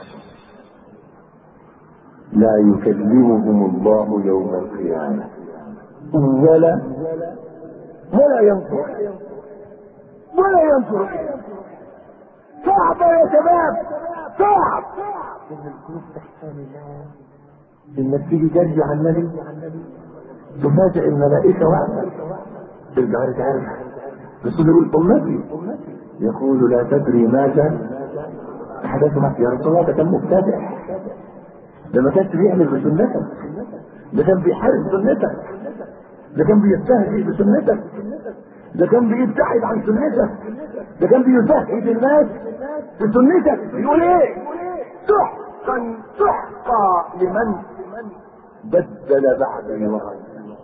Speaker 1: لا يكلمهم الله يوم القيامة ولا ولا ينظر ولا ينظر. صعب يا شباب صعب ان القلوب تحتاج انك تيجي جري على النبي تفاجئ الملائكة واقفة ترجع رجعها. الرسول يقول امتي، يقول لا تدري ماذا احدث معك يا رسول الله. ده كان مبتدع، ده ما كانش بيعمل بسنتك، ده كان بيحارب سنتك، ده كان بيستهزئ بسنتك، ده كان بيبتعد عن سنتك، ده كان بيزهد الناس بسنتك. يقول ايه؟ سحقا سحقا لمن بدل بعد يوم.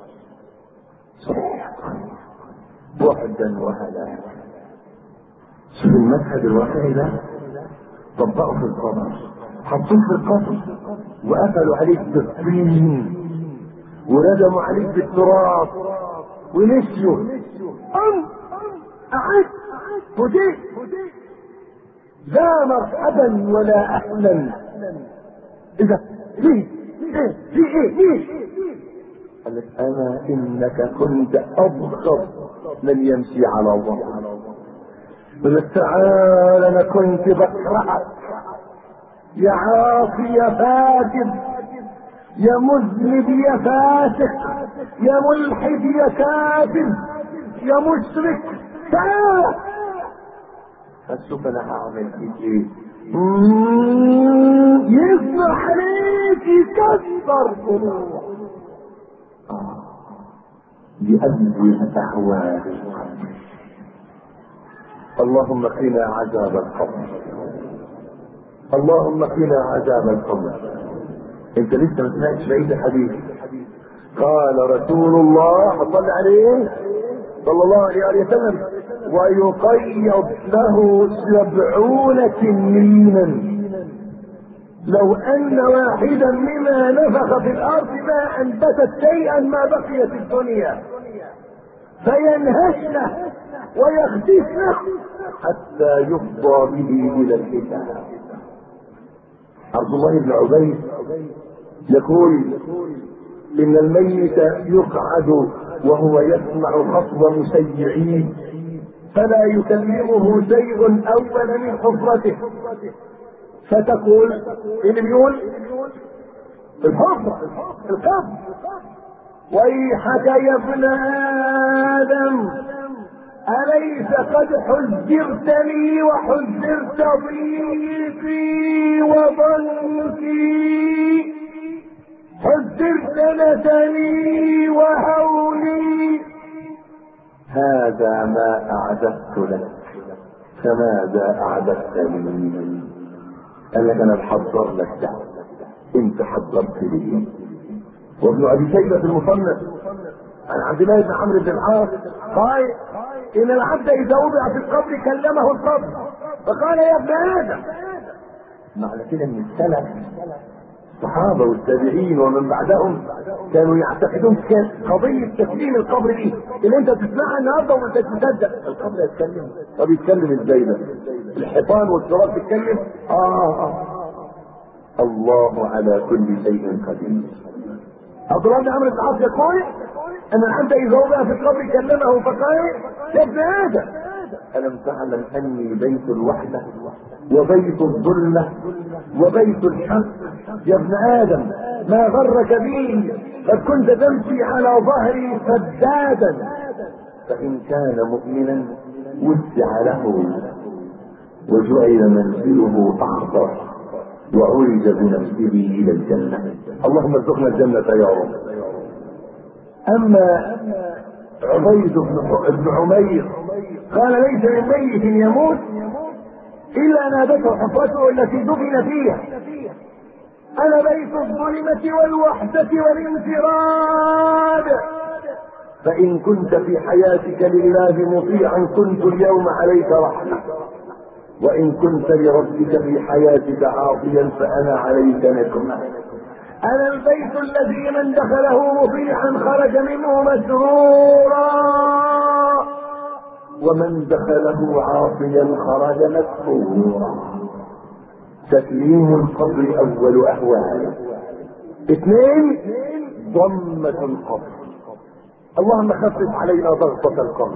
Speaker 1: سحقا وحدا وهلاك. شوف المشهد الواقعي ده طبقوا في القبر، حطوه في القبر وقفلوا عليك بالطين وردموا عليك بالتراب ونسيوا. أم أعد فديت لا مرحبا ولا أهلا. إذا ليه ايه في ايه ليه؟ قال لك انا انك كنت ابغض من يمشي على الله. قال لك تعال انا كنت بقرأك يا عاصي يا فاجر يا مذنب يا فاسق يا ملحد يا كافر يا مشرك. تعال هشوف انا هعمل فيك ايه. يصبح عليك يكسر ضلوع. بأجل أهوال. اللهم قنا عذاب القبر، اللهم قنا عذاب القبر. انت لسه ما سمعتش بقية الحديث. قال رسول الله صلى عليه صلى الله عليه وسلم ويقيض له سبعون تنينا لو ان واحدا مما نفخ في الارض ما انبتت شيئا ما بقيت الدنيا فينهشنه ويخدشنه حتى يفضى به الى الحساب. عبد الله بن عبيد يقول إن الميت يقعد وهو يسمع خطب مسيعيه فلا يكلمه شيء أول من حفرته، فتقول اللي بيقول الحفرة القبر: ويحك يا ابن آدم أليس قد حذرتني وحذرت ضيقي وضنكي، حذرت نتني وهولي، هذا ما أعددت لك فماذا أعددت لي؟ قال لك أنا بحضر لك ده، أنت حضرت لي. وابن أبي شيبة في المصنف عن عبد الله بن عمرو بن العاص قال: إن العبد إذا وضع في القبر كلمه القبر فقال: يا ابن آدم. معنى كده إن السلف الصحابة والتابعين ومن بعدهم كانوا يعتقدون قضية تكليم القبر دي اللي انت تسمعها النهارده وانت تصدق القبر يتكلم. طب يتكلم ازاي ده؟ الحيطان والتراب تتكلم؟ آه, اه الله على كل شيء قدير. عبد الله بن عمرو بن العاص يقول ان العبد اذا وضع في القبر كلمه فقال: يا ابن ادم الم تعلم اني بيت الوحده وبيت الظلمه وبيت الحق؟ يا ابن ادم ما غرك بي، قد كنت تمشي على ظهري سدادا، فان كان مؤمنا وسع له وجعل منزله اخضر وعرج بنفسه الى الجنه. اللهم ارزقنا الجنه يا رب. اما عبيد بن عمير قال: ليس من ميت يموت الا نابته حفرته التي دفن فيها، انا بيت الظلمه والوحده والانفراد، فان كنت في حياتك لله مطيعا كنت اليوم عليك رحمه، وان كنت لربك في حياتك عاصيا فانا عليك نكمه. انا البيت الذي من دخله مطيعا خرج منه مسرورا، ومن دخله عاصيا خرج مسرورا. تكليم القبر اول اهوال. اثنين: ضمة القبر. اللهم خفف علينا ضغطة القبر.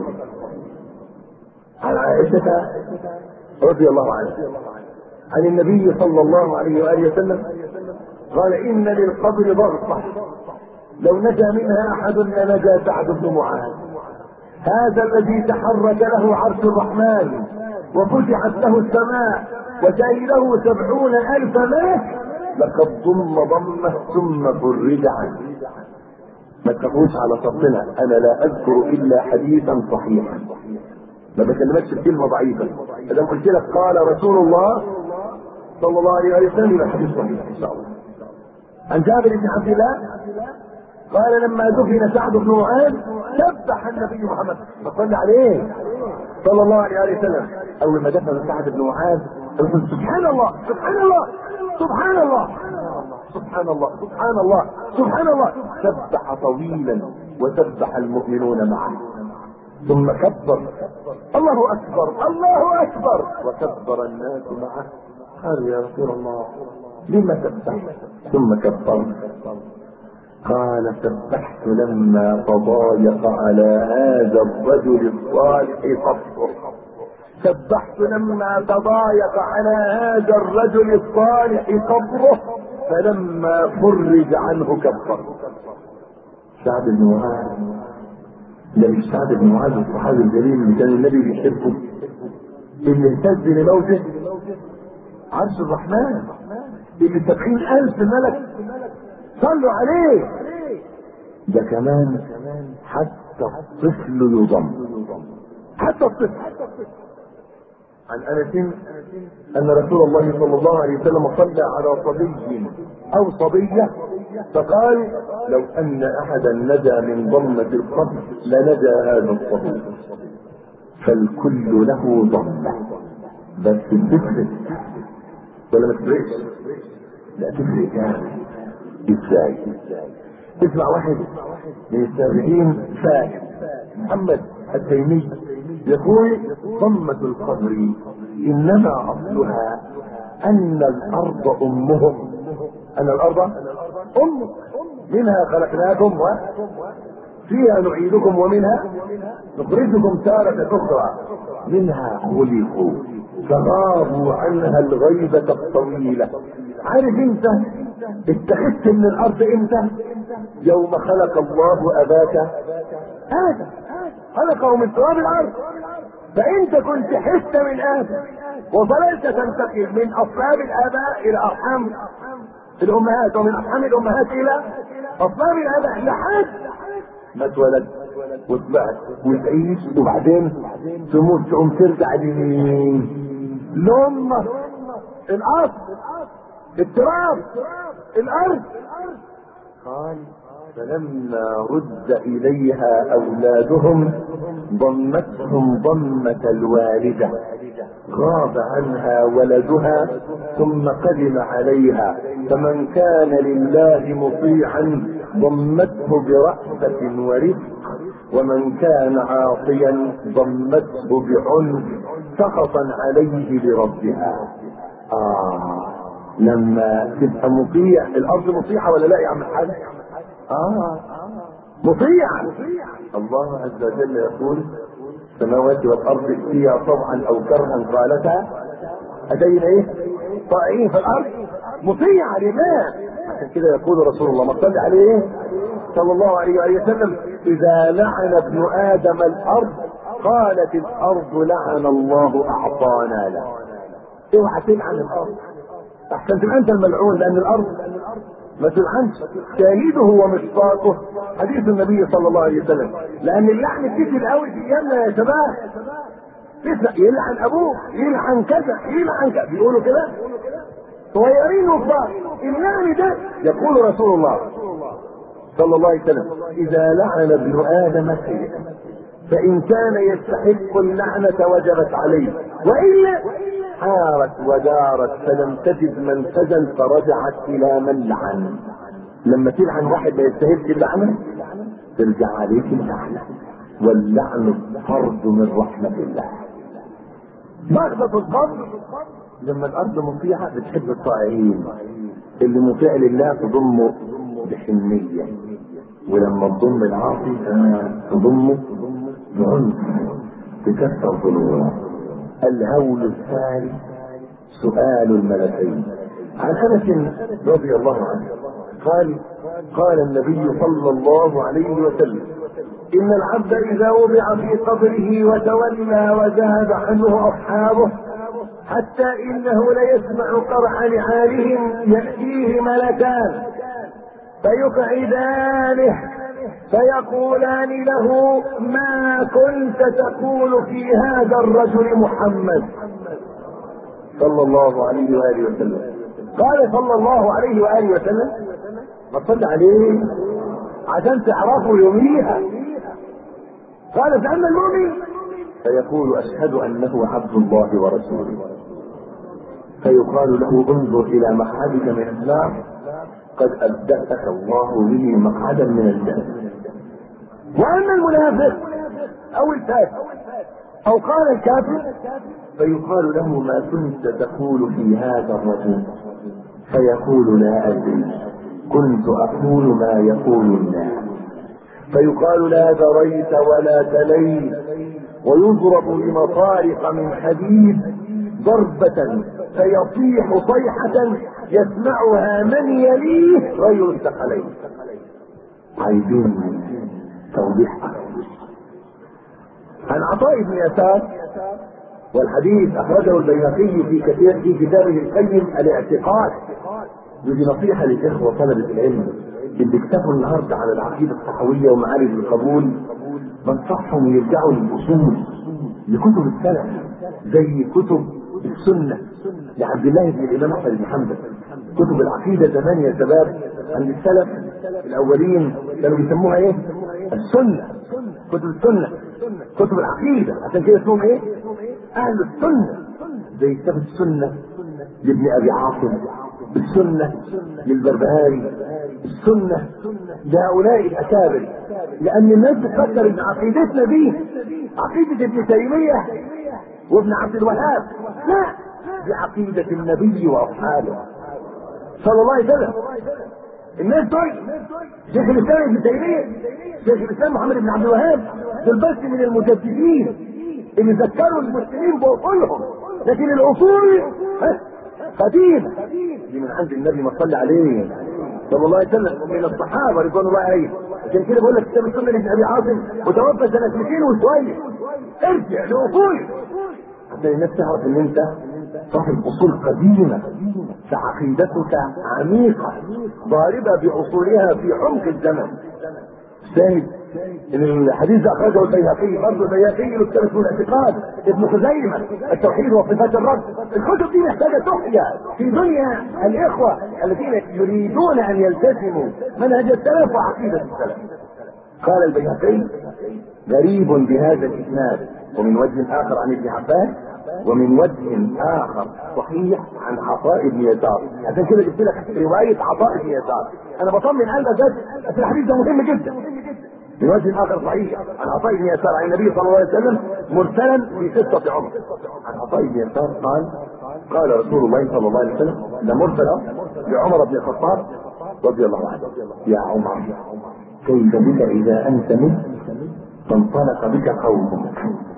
Speaker 1: عن عائشة رضي الله عنها عن النبي صلى الله عليه وآله وسلم قال: إن للقبر ضغطة لو نجا منها أحد لنجا سعد بن معاذ، هذا الذي تحرك له عرش الرحمن وفتحت له السماء وسيله سبعون ألف ملك، لقد ضم ضمه ثم فرج عنه. ما تخافوش على صفنا، أنا لا أذكر إلا حديثا صحيحا، ما بكلمكش بكلمة ضعيفة. إذا قلت لك قال رسول الله صلى الله عليه وسلم يبقى حديث صحيح إن شاء الله. عن جابر بن عبد الله قال: لما دفن سعد بن معاذ سبح النبي محمد صلى عليه صلى الله عليه وسلم. اول ما دفن سعد بن معاذ قال: سبحان الله سبحان الله سبحان الله سبحان الله سبحان الله سبحان الله. سبح طويلا وسبح المؤمنون معه، ثم كبر: الله اكبر الله اكبر، وكبر الناس معه. قال: يا رسول الله لما سبحت؟ ثم كبر. قال: سبحت لما تضايق على هذا الرجل الصالح صبره، سبحت لما تضايق على هذا الرجل الصالح صبره، فلما فرج عنه كبر. سعد بن معاذ ده مش سعد بن معاذ الصحابي الجليل اللي كان النبي بيحبه، اللي اهتز لموته عرش الرحمن، اللي سبعين ألف ملك صلوا عليه. ده كمان حتى الطفل يضم، حتى الطفل. عن انس ان رسول الله صلى الله عليه وسلم صلى على صبي او صبيه فقال: لو ان احدا نجا من ضمة القبر لنجا هذا الصبي. فالكل له ضمة، بس تفرق ولا ما تفرقش؟ لا تفرق. يعني ازاي؟ اسمع واحد من التابعين فاهم محمد التيمي يقول: ضمة القبر انما اصلها ان الارض امهم، ان الارض امك، منها خلقناكم وفيها نعيدكم ومنها نخرجكم تارة أخرى منها خلقوا فغابوا عنها الغيبة الطويلة. عارف انت اتخذت من الارض امتى؟ يوم خلق الله اباك ادم، خلقه من تراب الارض، فانت كنت حته من ادم وظللت تنتقل من اصلاب الاباء الى ارحام الامهات، ومن ارحام الامهات الى اصلاب الاباء لحد ما اتولدت وطلعت وتعيش، وبعدين تموت تقوم ترجع لمين؟ لامك، الارض، التراب، الارض. قال فلما رد اليها اولادهم ضمتهم ضمة الوالدة، غاب عنها ولدها ثم قدم عليها، فمن كان لله مطيعا ضمته برأفة ورفق، ومن كان عاصيا ضمته بعنف سخطا عليه لربها. آه لما تبقى مطيع، الارض مطيعة ولا لا يا عم الحاج؟ اه مطيعة. الله عز وجل يقول السماوات والارض ائتيا طوعا او كرها قالتا اتينا ايه؟ طائعين. في الارض مطيعة لله. عشان كده يقول رسول الله ما صلى عليه صلى الله عليه وآله وسلم اذا لعن ابن ادم الارض قالت الارض لعن الله اعطانا له. اوعى تلعن الارض احسن تبقى انت الملعون، لان الارض ما تلعنش. شاهده ومشفاقه حديث النبي صلى الله عليه وسلم، لان اللعن كتير قوي في ايامنا يا شباب. تسمع يلعن ابوه، يلعن كذا، يلعن كذا، بيقولوا كده صغيرين وكبار. اللعن ده يقول رسول الله صلى الله عليه وسلم اذا لعن ابن ادم شيئا فان كان يستحق اللعنة وجبت عليه، والا حارت ودارت فلم تجد منفذا فرجعت الى من لعن. لما تلعن واحد ما يستاهلش اللعنة ترجع عليك اللعنة، واللعن فرد من رحمة الله. بغضة القبر لما الارض مطيعة بتحب الطائعين، اللي مطيع لله تضمه بحنية، ولما تضم العاصي تضمه بعنف تكسر ظلومه. الهول الثالث سؤال الملكين. عن انس رضي الله عنه قال قال النبي صلى الله عليه وسلم ان العبد اذا وضع في قبره وتولى وذهب عنه اصحابه حتى انه ليسمع قرع نعالهم ياتيه ملكان فيقعدانه فيقولان له ما كنت تقول في هذا الرجل محمد صلى الله عليه وآله وسلم. قال صلى الله عليه وآله وسلم ما صلى عليه عشان تعرفوا يوميها. قال فأما المؤمن فيقول أشهد أنه عبد الله ورسوله، فيقال له انظر إلى مقعدك من النار قد أبدأك الله به مقعدا من الجنة. وأما المنافق أو الكافر أو قال الكافر فيقال له ما كنت تقول في هذا الرجل، فيقول لا أدري كنت أقول ما يقول الناس. فيقال لا دريت ولا تليت، ويضرب بمطارق من حديد ضربة فيصيح صيحة يسمعها من يليه غير الثقلين. عايزين توضيح أكثر. عن عطاء بن يسار، والحديث أخرجه البيهقي في كثير في كتابه القيم الاعتقاد. ودي نصيحة للإخوة طلبة العلم اللي اكتفوا النهارده على العقيدة الصحوية ومعارف القبول، بنصحهم يرجعوا للأصول لكتب السلف زي كتب السنة لعبد الله بن الإمام أحمد بن حنبل. كتب العقيدة زمان يا شباب عند السلف الأولين كانوا بيسموها إيه؟ السنة. كتب السنة، كتب العقيدة، عشان كده اسمهم إيه؟ أهل السنة. زي كتاب السنة لابن أبي عاصم، السنة للبربهاري، السنة لهؤلاء الأكابر. لأن الناس تفكر إن عقيدتنا دي عقيدة ابن تيمية وابن عبد الوهاب، لا، دي عقيدة النبي وأصحابه صلى الله عليه وسلم. الناس دول شيخ الاسلام ابن تيميه، شيخ الاسلام محمد بن عبد الوهاب، دول بس من المجددين اللي ذكروا المسلمين باصولهم، لكن الاصول قديمه دي من عند النبي ما صلى عليه صلى الله عليه وسلم من الصحابه رضوان الله عليهم. عشان كده بقول لك كتاب السنه لابن ابي عاصم وتوفى سنه مئتين وشويه. ارجع لاصولك عشان الناس تعرف ان انت صاحب اصول قديمه، فعقيدتك عميقه ضاربه باصولها في عمق الزمن. شاهد ان الحديث ده اخرجه البيهقي، برضه البيهقي له كتاب اسمه الاعتقاد، ابن خزيمه التوحيد وصفات الرب. الكتب دي محتاجه تحيا في دنيا الاخوه الذين يريدون ان يلتزموا منهج السلف وعقيده السلف. قال البيهقي: غريب بهذا الاسناد ومن وجه اخر عن ابن عباس ومن وجه اخر صحيح عن عطاء بن يسار. عشان كده جبت لك روايه عطاء بن يسار، انا بطمن قلبك بس، بس الحديث ده مهم جدا. من وجه اخر صحيح عن عطاء بن يسار عن النبي صلى الله عليه وسلم مرسلا في قصه عمر. عن عطاء بن يسار قال: قال رسول الله صلى الله عليه وسلم، ده مرسل لعمر بن الخطاب رضي الله عنه: يا عمر كيف بك اذا انت مت فانطلق بك قومك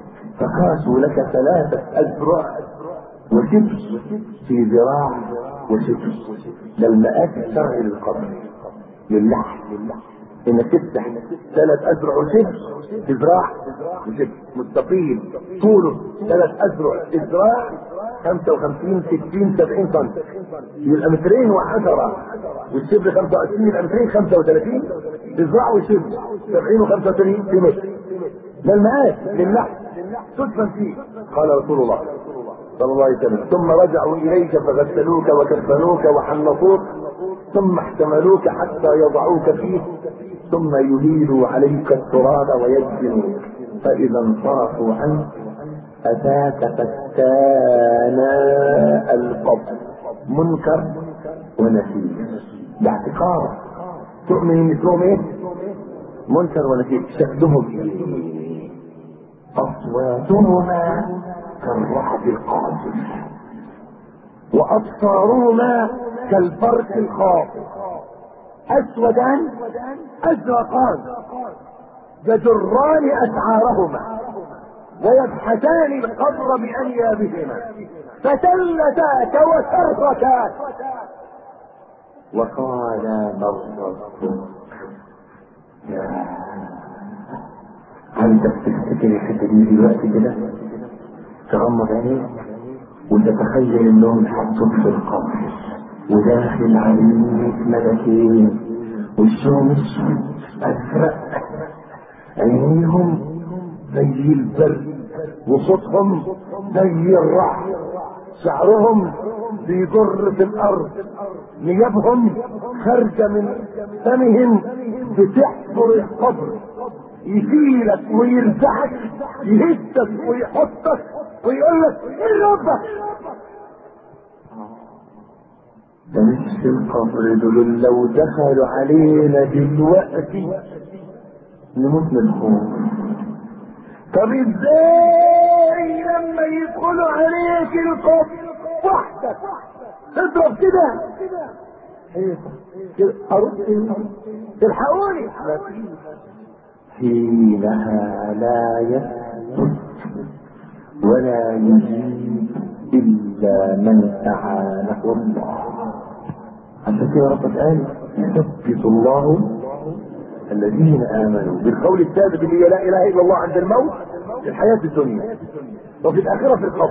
Speaker 1: فقاسوا لك ثلاثة أذرع وشبر في ذراع وشبر. ده المقاس الشرعي للقبر للحم، انك تفتح ثلاث أذرع وشبر في ذراع وشبر مستقيم طوله ثلاث أذرع الذراع خمسة وخمسين ستين سبعين سم، يبقى مترين وعشرة، والشبر خمسة وعشرين يبقى مترين خمسة وثلاثين، الذراع وشبر سبعين وخمسة وثلاثين في متر. ده المقاس للحم تدفن فيه. قال رسول الله صلى الله عليه وسلم: ثم رجعوا اليك فغسلوك وكفنوك وحنطوك ثم احتملوك حتى يضعوك فيه ثم يهيلوا عليك التراب ويدفنوك، فاذا انصرفوا عنك اتاك فتانا القبر منكر ونكير. ده اعتقاد تؤمن ان اسمهم ايه؟ منكر ونكير. شكلهم ايه؟ أصواتهما كالرعد القاصف وأبصارهما كالبرق الخاطف، أسودان أزرقان يجران أسعارهما ويبحثان القبر بأنيابهما فتلتا وتركا وقال: من ربك؟ عندك تفتكر الحته دي دلوقتي كده، تغمض عينيك وتتخيل انهم حطوك في القبر وداخل عليك ملكين وشهم اسود ازرق، عينيهم زي البرد وصوتهم زي الرعد، شعرهم بيجر في الارض، نيابهم خارجه من فمهم بتحفر القبر، يشيلك ويرجعك يهزك ويحطك ويقول لك ايه ربك؟ ده مش في القبر، دول لو دخلوا علينا دلوقتي نموت من الخوف. طب ازاي لما يدخلوا عليك القبر وحدك تضرب كده كده ارد تلحقوني؟ حينها لا يثبت ولا يجيب الا من اعانه الله. عشان كده ربك قال: يثبت الله الذين امنوا بالقول الثابت اللي هي لا اله الا الله عند الموت في الحياه الدنيا وفي الاخره في القبر،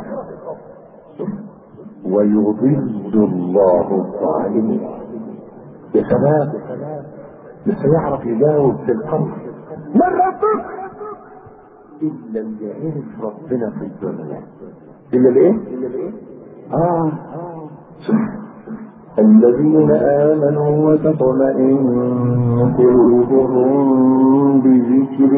Speaker 1: ويضل الله الظالمين. يا شباب مش هيعرف يجاوب في القبر من ربك الا اللي عرف ربنا في الدنيا. الا الايه؟ اه الذين امنوا وتطمئن قلوبهم بذكر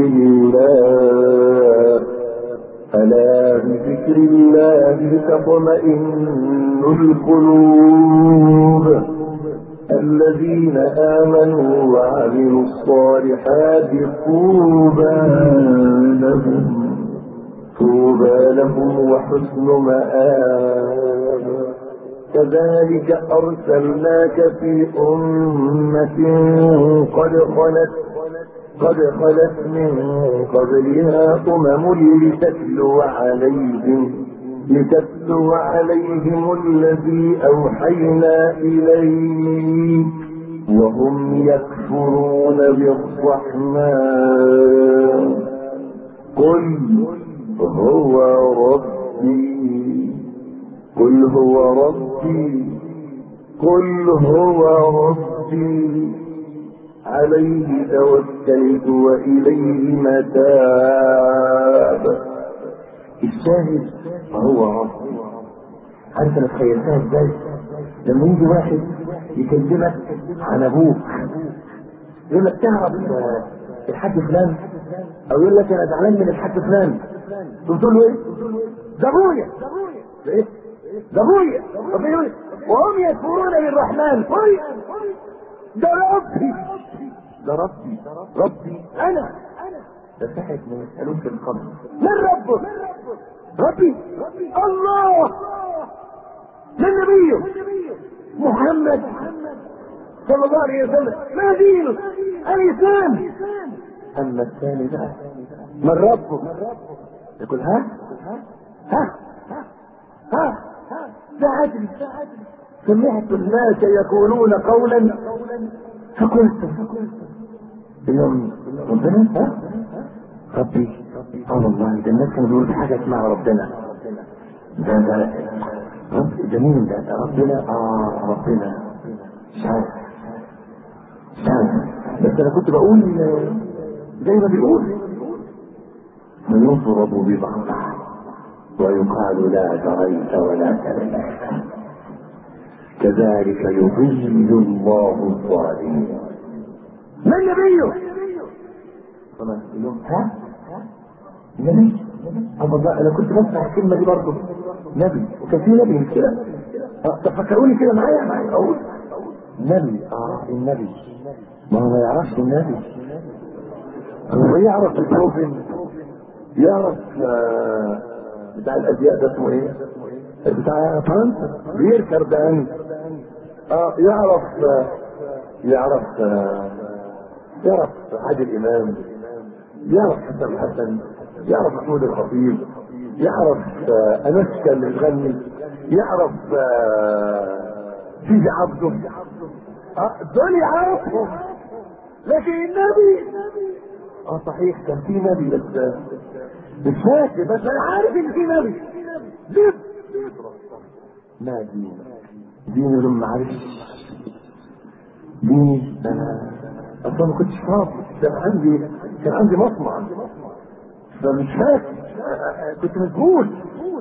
Speaker 1: الله الا بذكر الله تطمئن القلوب الذين آمنوا وعملوا الصالحات طوبى لهم طوبى لهم وحسن مآب. كذلك أرسلناك في أمة قد خلت قد خلت من قبلها أمم لتتلو عليهم لتتلو عليهم الذي أوحينا إليك وهم يكفرون بالرحمن قل هو ربي قل هو ربي قل هو ربي عليه توكلت وإليه متاب. الشاهد فهو ربي. عارف انا تخيلتها ازاي؟ لما يجي واحد يكلمك عن ابوك يقول لك تعرف الحاج فلان، او يقول لك انا زعلان من الحاج فلان، تقول له ايه؟ ده ابويا. ده ايه؟ ده ابويا. وهم يكفرون بالرحمن قل ده ربي. ده ربي ربي انا. ده ساحة ما يسألون في القبر من ربك؟ ربي الله. من نبيه محمد صلى الله عليه وسلم. ما دينه؟ الاسلام. اما الثاني بقى من ربه يقول ها ها ها ده عدل. سمعت الناس يقولون قولا فقلت اليوم ربنا ها ربي. اه والله ده الناس كانوا بيقولوا حاجه اسمها ربنا. ده ده رب ده مين ده؟ ده ربنا. اه ربنا مش عارف مش عارف بس انا كنت بقول زي ما بيقول فيضرب ببعضها ويقال لا دريت ولا تبيت كذلك يضل الله الظالمين. من نبيه؟ طبعا اليوم ها نبي. اه والله انا كنت بسمع الكلمه دي برضه نبي، وكان في نبي مش كده؟ اه تفكروني كده معايا معايا اقول نبي. اه النبي ما هو ما يعرفش النبي. هو يعرف الكوفن، يعرف آه بتاع الازياء ده اسمه ايه؟ بتاع فرنسا بيركب ده اه يعرف آه يعرف آه يعرف عادل امام، يعرف حسن حسن، يعرف محمود الخطيب، يعرف آه انشكا اللي بتغني، يعرف سيدي آه عبده. اه دول يعرفهم. لكن النبي اه صحيح كان في نبي بس مش فاكر، بس انا عارف ان في نبي. ليه؟ ما دين دين لما عرفش ديني انا اصلا ما كنتش فاضي. كان عندي كان عندي مصنع فمش فاكر، كنت مشغول.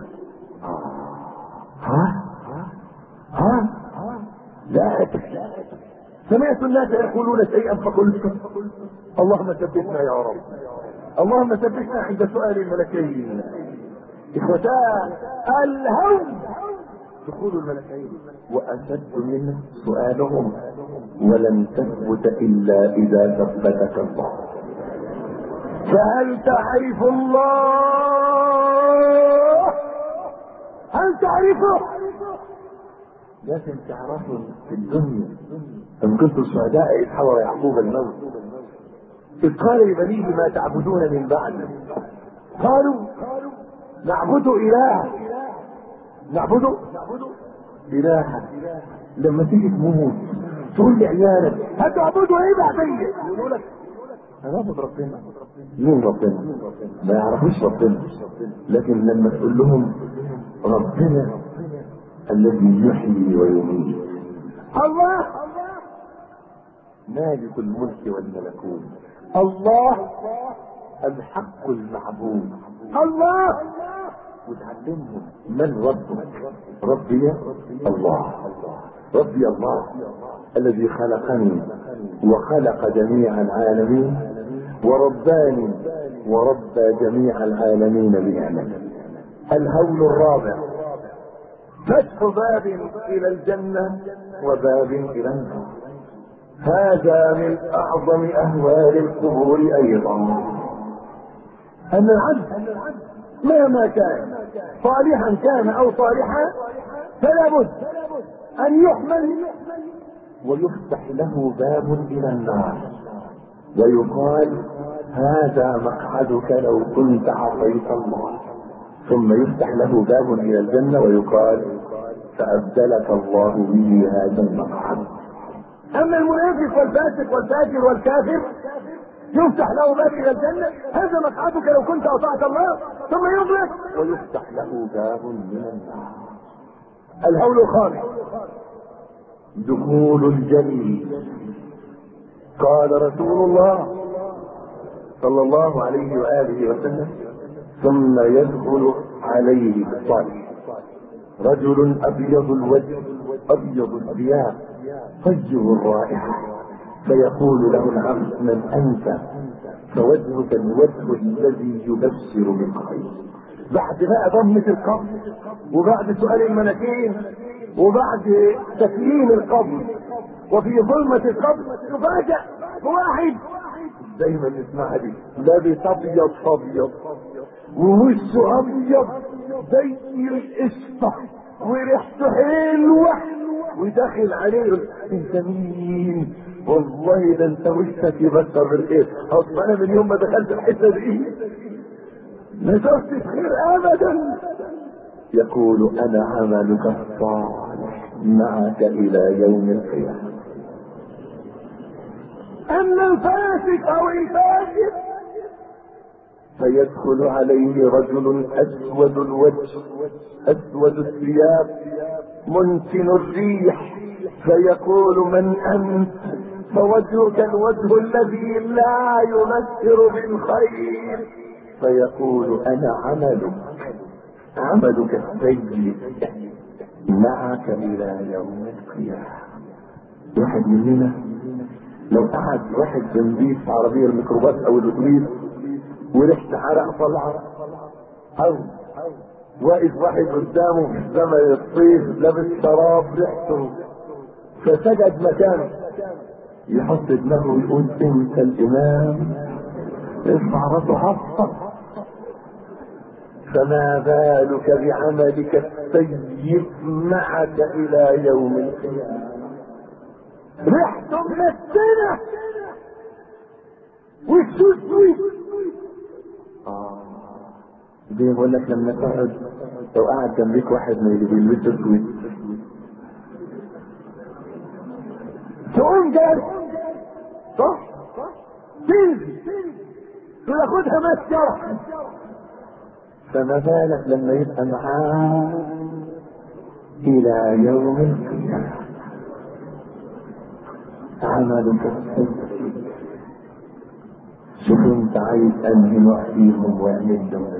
Speaker 1: ها ها لا سمعت الناس يقولون شيئا فقلت اللهم ثبتنا يا رب، اللهم ثبتنا عند سؤال الملكين. اخوتان الهون دخول الملكين واشد منه سؤالهم ولن تثبت الا اذا ثبتك الله. فهل تعرف الله؟ هل تعرفه؟ لازم تعرفه في الدنيا. ان كنتم شهداء اذ حضر يعقوب الموت اذ قال لبنيه ما تعبدون من بعده قالوا نعبد الها نعبد الها. لما تيجي تموت تقول لعيالك هتعبدوا ايه بعدين؟ يقولوا لك هنعبد ربنا. مين ربنا؟ ما يعرفوش ربنا. لكن لما تقول لهم ربنا الذي يحيي ويميت الله مالك الملك والملكوت الله الحق المعبود الله، وتعلمهم من ربك. ربي الله ربي الله الذي خلقني وخلق جميع العالمين ورباني وربى جميع العالمين بنعمته. الهول الرابع فتح باب الى الجنة وباب الى النار. هذا من اعظم اهوال القبور ايضا، ان العبد مهما كان صالحا كان او صالحا فلا بد ان يحمل ويفتح له باب الى النار ويقال هذا مقعدك لو كنت عصيت الله، ثم يفتح له باب الى الجنة ويقال فأبدلك الله به هذا المقعد. اما المنافق والفاسق والفاجر والكافر يفتح له باب الى الجنة، هذا مقعدك لو كنت اطعت الله، ثم يغلق ويفتح له باب من النار. الهول الخامس دخول الجنة. قال رسول الله صلى الله عليه وآله وسلم ثم يدخل عليه الصالح رجل أبيض الوجه أبيض الثياب فجه الرائحة، فيقول له العبد من أنت؟ فوجهك الوجه الذي يبشر بالخير. بعد بقى ضمة القبر وبعد سؤال المناكير وبعد تكليم القبر وفي ظلمة القبر يفاجأ واحد دايما نسمعها دي لابس ابيض ابيض ووشه ابيض زي القشطة وريحته حلوة وداخل عليه انت مين؟ والله ده انت وشك يبشر بالخير. اصل انا من يوم ما دخلت الحته دي ما شفتش خير ابدا. يقول انا عملك الصالح معك الى يوم القيامه. اما الفاسق او الفاجر فيدخل عليه رجل اسود الوجه اسود الثياب منتن الريح، فيقول من انت؟ فوجهك الوجه الذي لا يبشر بالخير، فيقول انا عملك عملك السيء معك الى يوم القيامه. واحد مننا لو قعد واحد جنبيه في عربيه الميكروباص او الاتوبيس وريحه عرق طلع، او واقف واحد قدامه في زمن الصيف لابس شراب ريحته فسجد مكانه، يحط دماغه ويقول انت الامام ارفع راسه حصه. فما بالك بعملك السيء معك الى يوم القيامه. ريحته منتنه والسوسوي اه زي بقول لك لما تقعد لو قاعد جنبيك واحد من اللي بيلبس اسود تقوم جاي صح تنزل تاخدها مسكره، فما بالك لما يبقى معاه الى يوم القيامه. عملك السيء شوف انت عايز انهي نوع فيهم واعمل له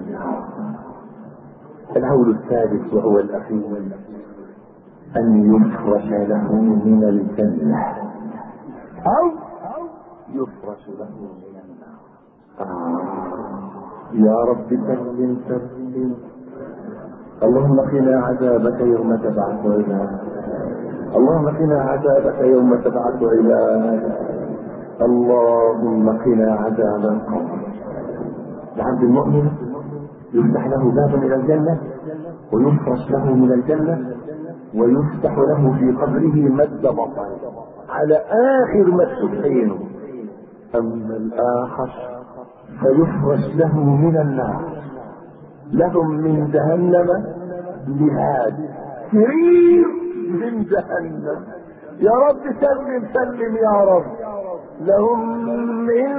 Speaker 1: الهول الثالث وهو الاخير ان يفرش له من الجنه او يفرش له من النار. آه. يا رب سلم سلم. اللهم قنا عذابك يوم تبعث عبادك، اللهم قنا عذابك يوم تبعث عبادك، اللهم قنا عذاب القبر. العبد المؤمن يفتح له باب الى الجنه ويفرش له من الجنه ويفتح له في قبره مد بصر على اخر مد عينه. اما الاخر فيفرش له من النار، لهم من جهنم مهاد سرير من جهنم. يا رب سلم سلم يا رب. لهم من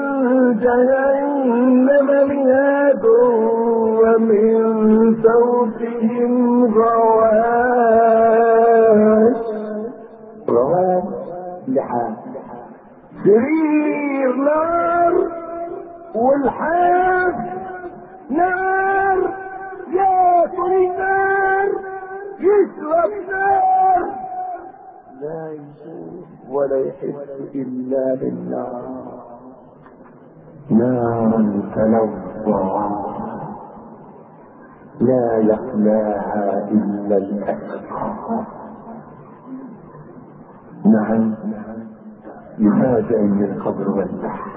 Speaker 1: جهنم مهاد ومن فوقهم غواش غواش لحاف سرير نار والحاف نار ياكل النار يشرب نار لا يشوف ولا يحس الا بالنار. نارا تلظى لا يصلاها الا الاشقى. نعم يفاجأ من القبر والبحر.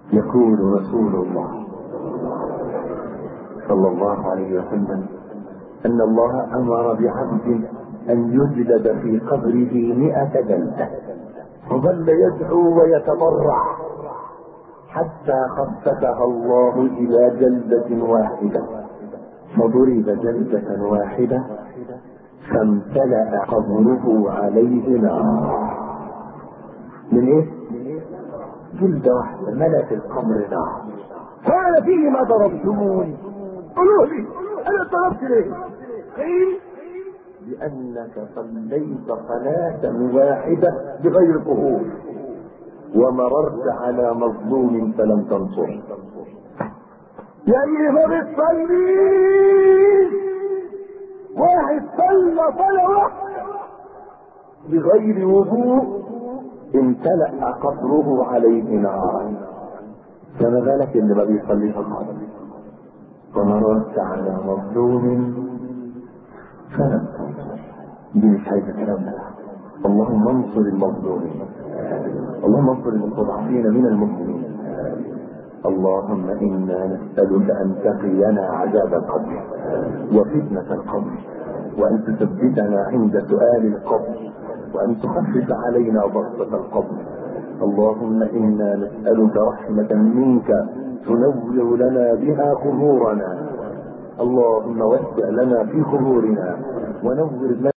Speaker 1: يقول رسول الله صلى الله عليه وسلم ان الله امر بعبد ان يجلد في قبره مئة جلدة، فظل يدعو ويتضرع حتى خففها الله الى جلدة واحدة، فضرب جلدة واحدة فامتلأ قبره عليه نار. من ايه؟ جلدة واحدة ملأت القبر نار. قال فيه ما ضربتموني؟ قولوا لي انا ضربت ليه؟ قيل لانك صليت صلاة واحدة بغير طهور ومررت على مظلوم فلم تنصر. يعني ما بتصليش، واحد صلى صلاة واحدة بغير وضوء امتلأ قبره عليه نار، فما بالك اللي ما بيصليش الصلاة؟ ومررت على مظلوم فلم تنصر. دي مش عايزة كلام ده. اللهم انصر المظلومين، اللهم انصر المستضعفين من المسلمين. اللهم انا نسألك ان تقينا عذاب القبر وفتنة القبر، وان تثبتنا عند سؤال القبر، وان تخفف علينا ضغطة القبر. اللهم انا نسألك رحمة منك تنور لنا بها قبورنا. اللهم وسع لنا في قبورنا ونور لنا